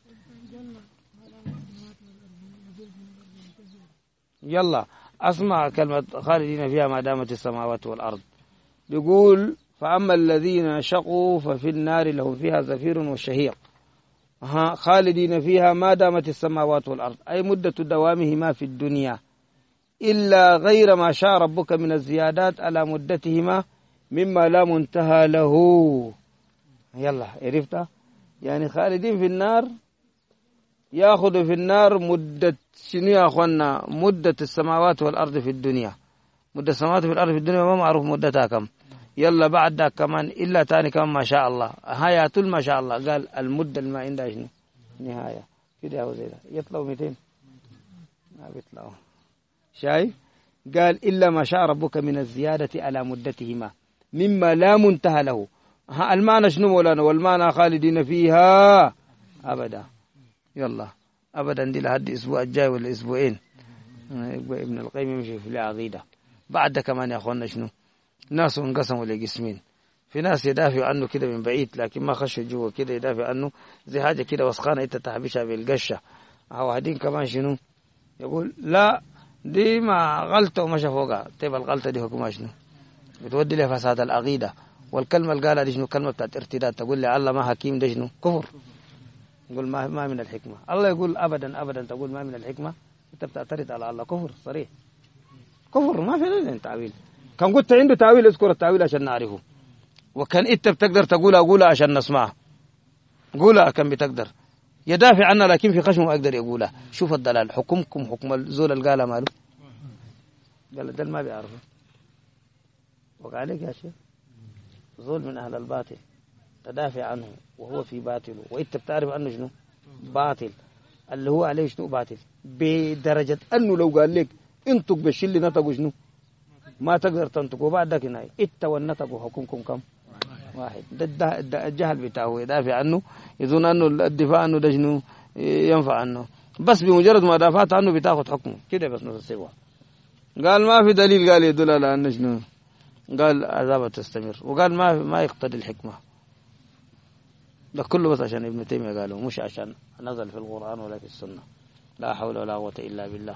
يلا أسمع كلمة خالدين فيها ما دامت السماوات والأرض. يقول فأما الذين شقوا ففي النار لهم فيها زفير وشهيق. ها خالدين فيها ما دامت السماوات والأرض أي مدة دوامهما في الدنيا إلا غير ما شاء ربك من الزيادات على مدتهما مما لا منتهى له. يلا عرفتها يعني خالدين في النار يأخذ في النار مدة شنو يا أخوانا؟ مدة السماوات والأرض في الدنيا. مدة السماوات والأرض في الدنيا ما معروف مدتها كم، يلا بعد ده كمان إلا تاني كمان ما شاء الله هايات ما شاء الله. قال المدة اللي ما عندها شنو نهاية كده أو زي ده يطلعوا مئتين ما بيطلعوا. شايف؟ قال إلا ما شاء ربك من الزيادة على مدتهما مما لا منتهى له. المعنى شنو مولانا؟ والمعنى خالدين فيها أبدا. يلا أبدا دي لحد الأسبوع الجاي ولا أسبوعين ابن القيم يمشي في العقيدة. بعد كمان يا أخوانا شنو ناس انقسموا لقسمين. في ناس يدافع عنه كده من بعيد لكن ما خش جوا كده يدافع عنه زي حاجة كده وسخانة انت تحبشها بالقشة. واحدين كمان شنو يقول لا دي ما غلطة ومشى فوقها. طيب الغلطة دي حكمها شنو؟ بتودي لها فساد العقيدة. والكلمة اللي قالها دي شنو؟ كلمة بتاعت ارتداد. تقول لي الله ما حكيم ده شنو؟ كفر. يقول ما ما من الحكمة. الله يقول أبدا أبدا تقول ما من الحكمة انت بتعترض على الله. كفر صريح كفر ما في لنا تعويل. كان قلت عنده تعويل اذكر التعويل عشان نعرفه. وكان انت بتقدر تقولها قولها عشان نسمعها. قولها كان بتقدر يدافع عنها لكن في خشمه ما يقدر يقولها. شوف الدلال حكمكم حكم الزول اللي قالها ماله. قال ده ما بيعرفه وقع عليك يا شيخ. زول من أهل الباطل تدافع عنه وهو في باطله وانت بتعرف عنه شنو باطل اللي هو عليه شنو باطل بدرجة أنه لو قال لك انطق بالشي نطقوا شنو ما تقدر تنطق. وبعد ذاك هنا انت والنطق حكمكم كم واحد. ده الجهل بتاعه يدافع عنه يظن أنه الدفاع عنه ده شنو ينفع عنه. بس بمجرد ما دافعت عنه بتاخد حكمه كده بس نصيبه. قال ما في دليل قال يدل على أنه شنو. قال عذابه تستمر. وقال ما ما يقتضي الحكمة. ده كله بس عشان ابن تيمية قالوا مش عشان نزل في القرآن ولا في السنة. لا حول ولا قوة إلا بالله.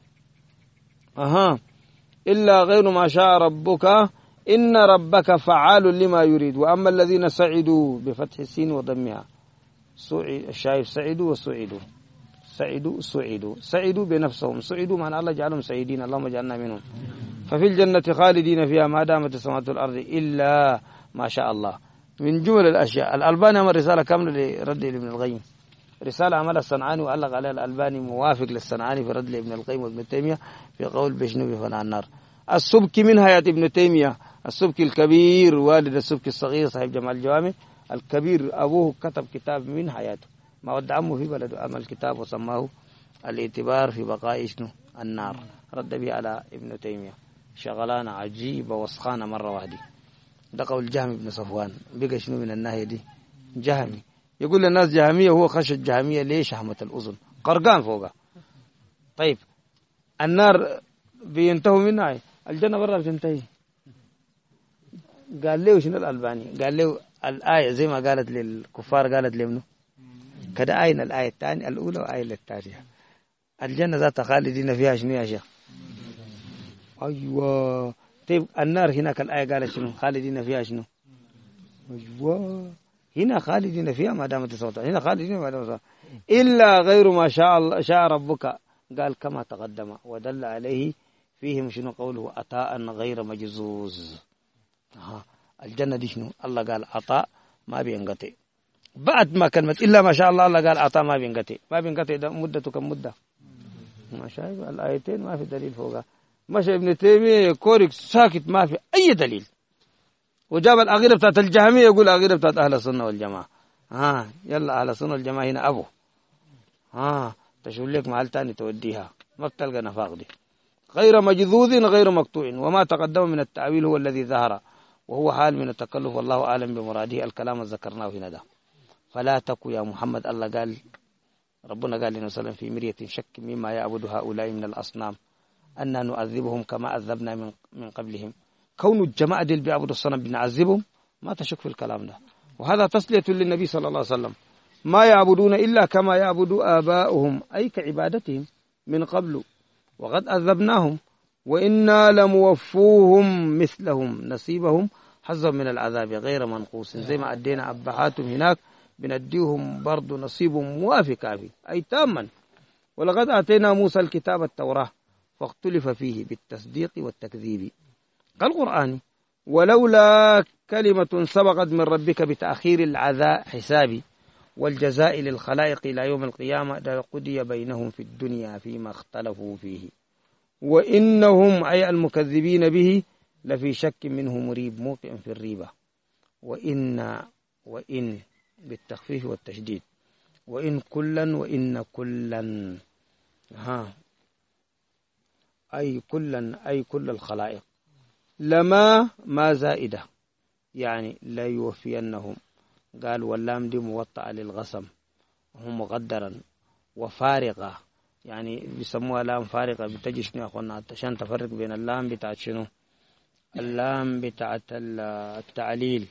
أها إلا غير ما شاء ربك إن ربك فعال لما يريد. وأما الذين سعدوا بفتح السين وضمها سعيد الشايف سعدوا وسعدوا سعدوا سعدوا سعدوا بنفسهم سعدوا معنى الله جعلهم سعيدين اللهم اجعلنا منهم. ففي الجنة خالدين فيها ما دامت السماوات والأرض إلا ما شاء الله. من جمل الأشياء الألباني عمل رسالة كاملة لرد ابن القيم. رسالة عملها الصنعاني وعلق عليها الألباني موافق للصنعاني في رد لابن القيم وابن تيمية في قول بشنو بفناء النار. السبكي من حياة ابن تيمية السبكي الكبير والد السبكي الصغير صاحب جمع الجوامع الكبير أبوه كتب كتاب من حياته ما ود عمه في بلده أمل كتاب وسماه الاعتبار في بقاء شنو النار. رد به على ابن تيمية شغلانة عجيبة وسخانة مرة واحدة. ده قول جهم بن صفوان بقى شنو من الناحية دي جهمي. يقول للناس جهمية وهو خش الجهمية ليش شحمة الأذن قرقان فوقها. طيب النار بينتهوا منها الجنة برا بتنتهي. قال له شنو الألباني قال له الآية زي ما قالت للكفار قالت لمنه كده آية الآية الثانية الأولى وآية الثانية. الجنة ذات خالدين فيها شنو يا شيخ. أيوة طيب النار هناك الآية قالت شنو خالدين فيها شنو. أيوة هنا خالدين فيها ما دامت الصوت هنا خالدين ما دامت الصوت إلا غير ما شاء الله شاء ربك. قال كما تقدم ودل عليه فيهم شنو قوله عطاء غير مجزوز. ها الجنة دي شنو الله قال عطاء ما بينقطع. بعد ما كلمة إلا ما شاء الله الله قال عطاء ما بينقطع ما بينقطع ده مدته كم مدة ما شايف الآيتين ما في دليل فوقها. مشى ابن تيمية كورك ساكت ما في أي دليل. وجاب العقيدة بتاعت الجهمية يقول العقيدة بتاعت أهل السنة والجماعة. ها يلا أهل السنة والجماعة هنا أبو ها تشوف لك محل تاني توديها ما بتلقى نفاق دي. غير مجذوذ غير مقطوع. وما تقدم من التأويل هو الذي ظهر وهو حال من التكلف والله أعلم بمراده. الكلام ذكرناه هنا ده. فلا تكو يا محمد الله قال ربنا قال لنا وسلم في مرية شك مما يعبد هؤلاء من الأصنام أننا نعذبهم كما عذبنا من من قبلهم. كون الجماعة دي اللي بيعبدوا الصنم بنعذبهم ما تشك في الكلام ده. وهذا تسلية للنبي صلى الله عليه وسلم. ما يعبدون إلا كما يعبد آباؤهم أي كعبادتهم من قبل وقد عذبناهم وإنا لموفوهم مثلهم نصيبهم حظا من العذاب غير منقوص. زي ما أدينا أبهاتهم هناك بنديهم برضو نصيب موافق فيه أي تاما. ولقد آتينا موسى الكتاب التوراة فاختلف فيه بالتصديق والتكذيب كالقرآن ولولا كلمة سبقت من ربك بتأخير العذاب حسابي والجزاء للخلائق إلى يوم القيامة لقضي بينهم في الدنيا فيما اختلفوا فيه وإنهم أي المكذبين به لفي شك منه مريب موقع في الريبة. وإن وإن بالتخفيف والتشديد، وإن كلا وإن كلا ها أي كلا أي كل الخلائق. لما ما زائدة يعني لا يوفينهم. قال واللام دي موطأة للغصم هم مقدرا، وفارقة يعني بيسموها لام فارقة. بتجي شنو يا أخوانا عشان تفرق بين اللام بتاعت شنو؟ اللام بتاعت التعليل.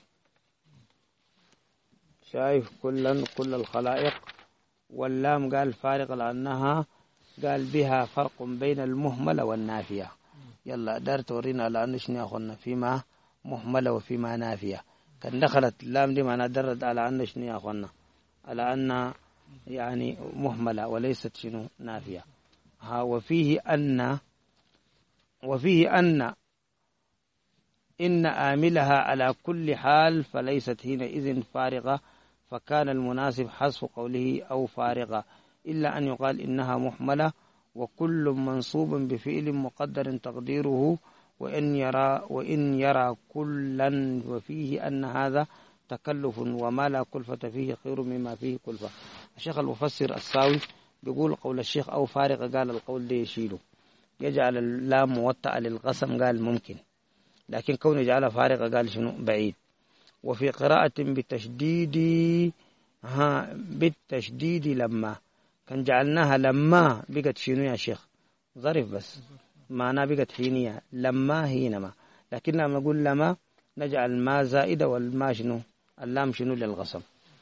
شايف كلا كل الخلائق، واللام قال فارقة لأنها قال بها فرق بين المهملة والنافية. يلا دار تورينا لأنه شنو يا أخوانا فيما مهملة وفيما نافية. كان دخلت اللام دي معناها درت على أن شنو يا أخوانا على أن يعني مهملة وليست شنو نافية. ها وفيه أن وفيه أن إن آملها على كل حال فليست حينئذ فارغة، فكان المناسب حذف قوله أو فارغة، إلا أن يقال إنها محملة وكل منصوب بفعل مقدر تقديره وإن يرى وإن يرى كلا، وفيه أن هذا تكلف وما لا كلفة فيه خير مما فيه كلفة. الشيخ المفسر الساوي بيقول قول الشيخ أو فارغة قال القول ده يشيله، يجعل اللام موطأة للقسم قال ممكن، لكن كون يجعلها فارغة قال شنو بعيد. وفي قراءة بتشديد ها بالتشديد لما كان جعلناها لما بقت شنو يا شيخ ظرف بس معناها بقت حينية لما حينما، لكن لما نقول لما نجعل ما زائدة والما شنو اللام شنو للغصب.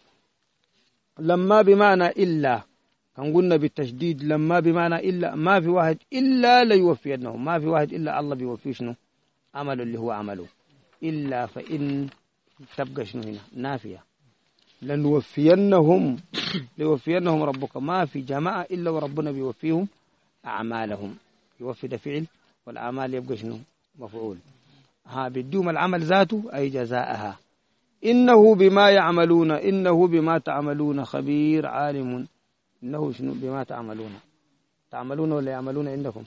لما بمعنى إلا كان قلنا بالتشديد لما بمعنى إلا ما في واحد إلا ليوفينهم، ما في واحد إلا الله بيوفي شنو عمله اللي هو عمله. إلا فإن تبقى شنو هنا نافية لنوفينهم ليوفينهم ربك، ما في جماعة إلا وربنا بيوفيهم أعمالهم. يوفي ده فعل والأعمال يبقى شنو مفعول. ها بدوم العمل ذاته أي جزاءها. إنه بما يعملون إنه بما تعملون خبير عالم. إنه شنو بما تعملون تعملون ولا يعملون عندكم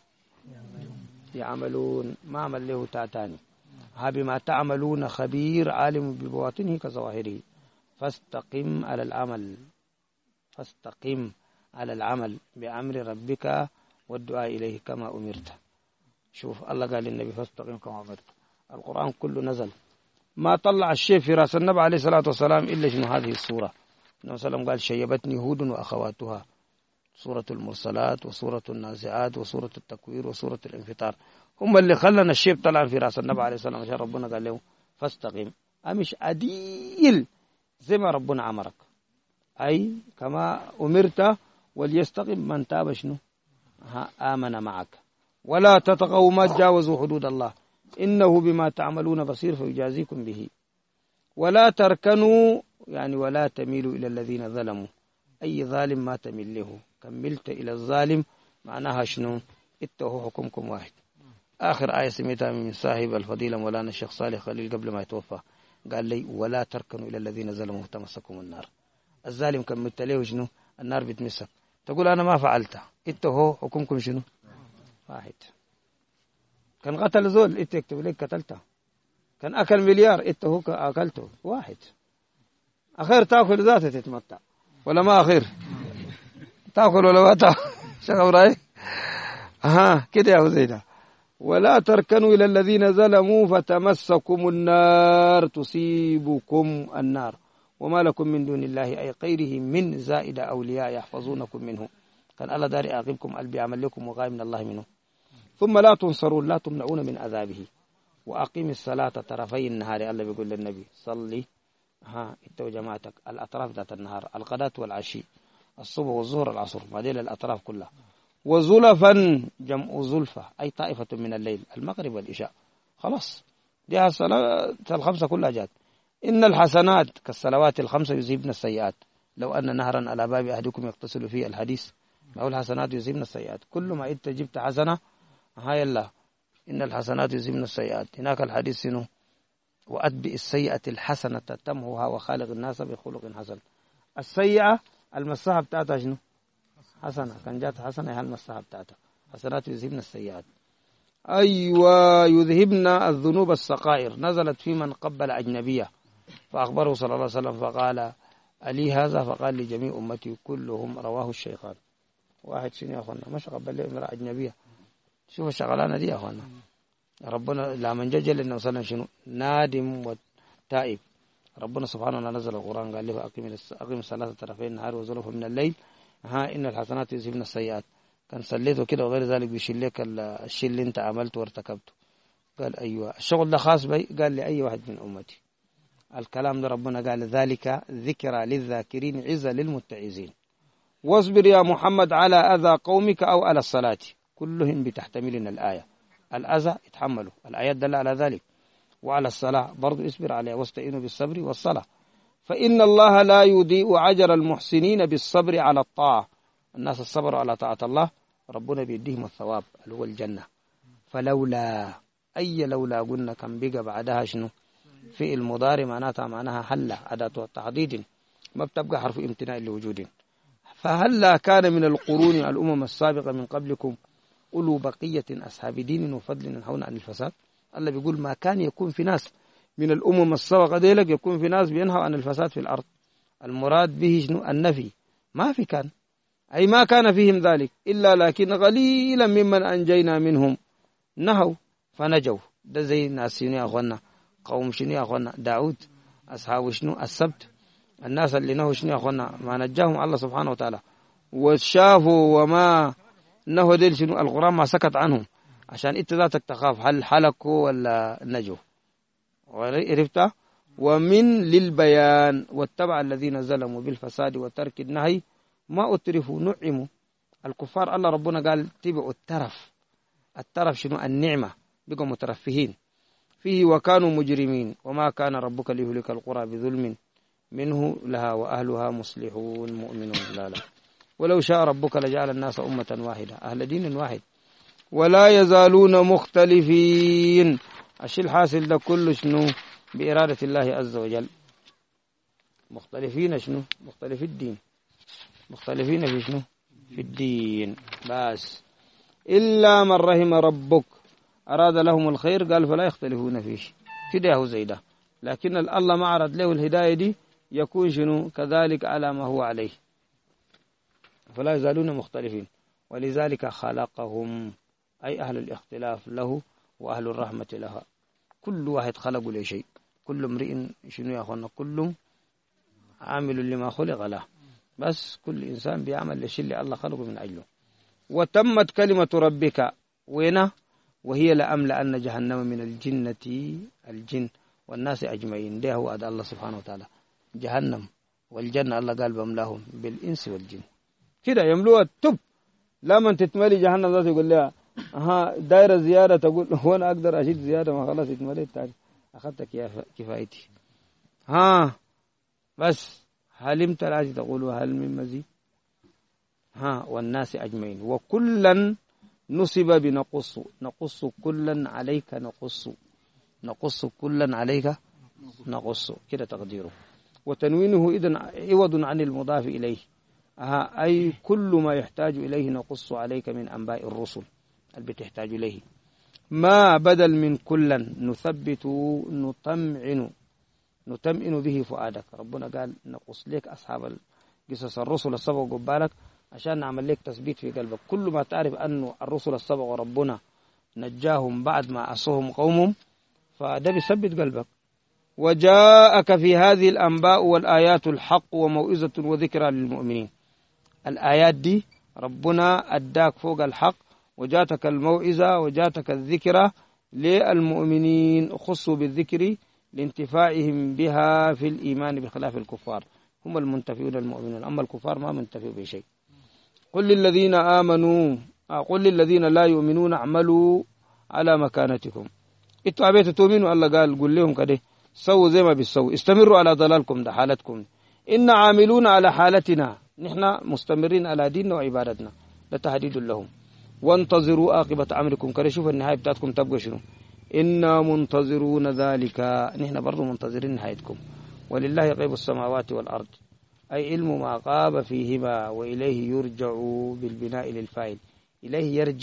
يعملون ما عمل له تاتاني. ها بما تعملون خبير عالم ببواطنه كظواهره. فاستقم على العمل فاستقم على العمل بأمر ربك والدعاء إليه كما أمرت. شوف الله قال للنبي فاستقم كما أمرت. القرآن كله نزل ما طلع الشيء في رأس النبي عليه الصلاة والسلام إلا شنو هذه السورة. النبي صلى الله عليه وسلم قال شيبتني هود وأخواتها، سورة المرسلات وسورة النازعات وسورة التكوير وسورة الانفطار، هم اللي خلنا الشيب طلع في رأس النبي عليه الصلاة والسلام. عشان ربنا قال له فاستقم أمش أديل زي ما ربنا أمرك، أي كما أمرت وليستقم من تاب شنو آمن معك ولا تطغوا ما تجاوزوا حدود الله إنه بما تعملون بصير فيجازيكم به. ولا تركنوا يعني ولا تميلوا إلى الذين ظلموا، أي ظالم ما تميل له، كملت إلى الظالم معناها شنو اتهو حكمكم واحد. آخر آية سميتها من صاحب الفضيلة مولانا الشيخ صالح خليل قبل ما يتوفى قال لي ولا تركنوا إلى الذين ظلموا تمسكم النار. الظالم كملت له شنو النار بتمسك، تقول أنا ما فعلت اتهو حكمكم شنو واحد. كان قتل زول انت يكتب لك قتلته، كان أكل مليار انت هو أكلته واحد. أخير تأكل ذاته تتمتع ولا ما أخير تأكل ولا ما تأكل شيخ إبراهيم ها كده يا زيدا. ولا تركنوا إلى الذين ظلموا فتمسكم النار تصيبكم النار وما لكم من دون الله أي غيره من زائد أولياء يحفظونكم منه. كان الله داري أعقبكم قلبي عمل لكم وغاية من الله منه. ثم لا تنصرون لا تمنعون من عذابه. وأقيم الصلاة طرفي النهار الله بيقول للنبي صلي ها انت وجماعتك الأطراف ذات النهار الغداة والعشي الصبح والظهر العصر ما دي الأطراف كلها. وزلفا جمع زلفة أي طائفة من الليل المغرب والإشاء خلاص دي الصلاة الخمسة كلها جات. إن الحسنات كالصلوات الخمسة يذهبن السيئات لو أن نهرا على باب أحدكم يغتسل فيه الحديث ما هو الحسنات يذهبن السيئات. كل ما أنت جبت حسنة هاي الله إن الحسنات يذهبن السيئات. هناك الحديث سنو وأتبع السيئة الحسنة تمحها وخالق الناس بخلق حسن. السيئة المصاحة بتاعتها شنو حسنة، كان جات حسنة هي المصاحة بتاعتها حسنات يذهبن السيئات. أيوة يذهبن الذنوب الصغائر، نزلت في من قبل أجنبية فأخبره صلى الله عليه وسلم فقال ألي هذا؟ فقال لجميع أمتي كلهم، رواه الشيخان. واحد شنو يا أخوانا مش قبل لي امرأة أجنبية، شوف الشغلانة دي يا أخوانا. ربنا لما جل إنه صلى شنو نادم وتائب، ربنا سبحانه وتعالى نزل القرآن قال له أقيم أقيم الصلاة طرفي النهار وزلفا من الليل ها إن الحسنات يذهبن السيئات. كان صليته كده وغير ذلك بيشيل لك الشيء اللي أنت عملته وارتكبته. قال أيوة الشغل ده خاص بي، قال لأي واحد من أمتي. الكلام ده ربنا قال ذلك ذكرى للذاكرين عزة للمتعزين. واصبر يا محمد على أذى قومك أو على الصلاة، كلهم بتحتملن الآية. الأذى يتحملوا، الآيات دل على ذلك. وعلى الصلاة برضو اصبر عليها واستعينوا بالصبر والصلاة، فإن الله لا يضيء أجر المحسنين بالصبر على الطاعة. الناس الصبر على طاعة الله ربنا بيديهم الثواب اللي هو الجنة. فلولا أي لولا قلنا كان بقى بعدها شنو في المضارع معناتها معناها هلا أداة تحديد، ما بتبقى حرف امتناع لوجود. فهلا كان من القرون الأمم السابقة من قبلكم أولو بقية أصحاب دين وفضل ينهون عن الفساد. الله بيقول ما كان يكون في ناس من الأمم السابقة ديلك يكون في ناس بينهوا عن الفساد في الأرض. المراد به شنو النفي، ما في كان، أي ما كان فيهم ذلك إلا لكن قليلا ممن أنجينا منهم نهوا فنجوا. ده زي ناس شنو يا أخوانا، قوم شنو يا أخوانا داود، أصحاب شنو السبت، الناس اللي نهوا شنو يا أخوانا ما نجاهم الله سبحانه وتعالى. وشافوا وما نهوا ديل شنو القرآن ما سكت عنهم عشان انت ذاتك تخاف هل حلقوا ولا نجوا. عرفت؟ ومن للبيان واتبع الذين ظلموا بالفساد وترك النهي ما أترفوا نعموا. الكفار الله ربنا قال تبعوا الترف. الترف شنو النعمة، بقوا مترفهين فيه وكانوا مجرمين. وما كان ربك ليهلك القرى بظلم منه لها وأهلها مصلحون مؤمنون. لا لا ولو شاء ربك لجعل الناس أمة واحدة أهل دين واحد ولا يزالون مختلفين. الشيء الحاصل ده كله شنو بإرادة الله عز وجل. مختلفين شنو مختلف الدين، مختلفين في شنو في الدين بس. إلا من رحم ربك أراد لهم الخير قال فلا يختلفون فيه كده هو زي ده. لكن الله ما عرض له الهداية دي يكون شنو كذلك على ما هو عليه. فلا يزالون مختلفين ولذلك خلقهم أي أهل الاختلاف له وأهل الرحمة لها. كل واحد خلقوا لشيء، كل امرئ شنو يا أخوانا كل عامل لما خلق له، بس كل إنسان بيعمل لشيء اللي الله خلقه من أجله. وتمت كلمة ربك وين وهي لأملأن جهنم من الجنة الجن والناس أجمعين. ده هو أدى الله سبحانه وتعالى. جهنم والجنة الله قال بملاهم بالإنس والجن كده يملوها تب. لما تتملي جهنم ذات يقول لها ها دايرة زيادة، تقول هو أنا أقدر أشيد زيادة ما خلاص اتمليت تعرف أخذت كفايتي. ها بس حلمت العاجي تقول هل من مزيد. ها والناس أجمعين وكلا نصب بنقص نقص كلا عليك نقص نقص كلا عليك نقص كده تقديره. وتنوينه إذن عوض عن المضاف إليه. ها أي كل ما يحتاج إليه نقص عليك من أنباء الرسل اللي بتحتاج إليه. ما بدل من كلا نثبت نطمئن نطمئن به فؤادك. ربنا قال نقص لك أصحاب قصص الرسل السبق قبالك عشان نعمل لك تثبيت في قلبك. كل ما تعرف أنه الرسل السبق ربنا نجاهم بعد ما عصوهم قومهم فده بيثبت قلبك. وجاءك في هذه الأنباء والآيات الحق وموئزة وذكرى للمؤمنين. الآيات دي ربنا أداك فوق الحق وجاتك الموئزة وجاتك الذكرى للمؤمنين. خصوا بالذكر لانتفاعهم بها في الإيمان بخلاف الكفار، هم المنتفعون المؤمنون، أما الكفار ما منتفعوا بشيء. قل للذين آمنوا قل للذين لا يؤمنون اعملوا على مكانتكم. انتوا عبيتوا تؤمنوا الله قال قل لهم كده سووا زي ما بيسووا، استمروا على ضلالكم ده حالتكم، إن عاملون على حالتنا نحن مستمرين على ديننا وعبادتنا. ده تهديد لهم. وانتظروا عاقبة أمركم كده شوف النهاية بتاعتكم تبقى شنو. إنا منتظرون ذلك نحن برضو منتظرين نهايتكم. ولله غيب السماوات والأرض أي علم ما غاب فيهما وإليه يرجع بالبناء للفاعل. إليه يرجع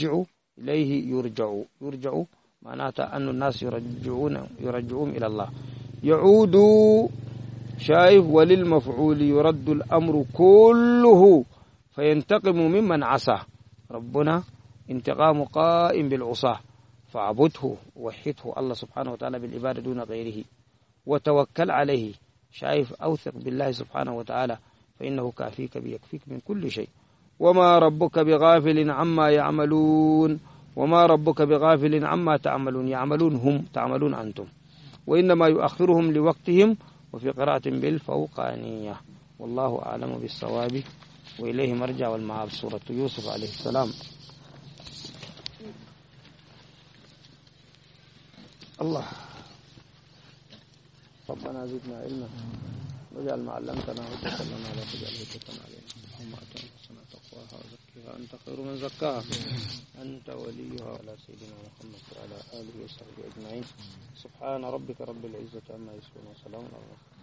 إليه يرجع يرجع معناتها أن الناس يرجعون يرجعون إلى الله. يعود شايف وللمفعول يرد الأمر كله فينتقم ممن عصى. ربنا انتقام قائم بالعصاة، فاعبده ووحده الله سبحانه وتعالى بالعبادة دون غيره، وتوكل عليه. شايف أوثق بالله سبحانه وتعالى فإنه كافيك بيكفيك من كل شيء. وما ربك بغافل عما يعملون، وما ربك بغافل عما تعملون، يعملون هم تعملون أنتم، وإنما يؤخرهم لوقتهم، وفي قراءة بالفوقانية. والله أعلم بالصواب وإليه مرجع والمعاب. سورة يوسف عليه السلام. الله ربنا زدنا علما واجعل ما علمتنا هدى لنا ولا تجعل هدى علينا. اللهم آتنا حسنة تقواها وزكها أنت خير من زكاها أنت وليها. على سيدنا محمد وعلى آله وصحبه أجمعين. سبحان ربك رب العزة عما يصفون وسلام على المرسلين.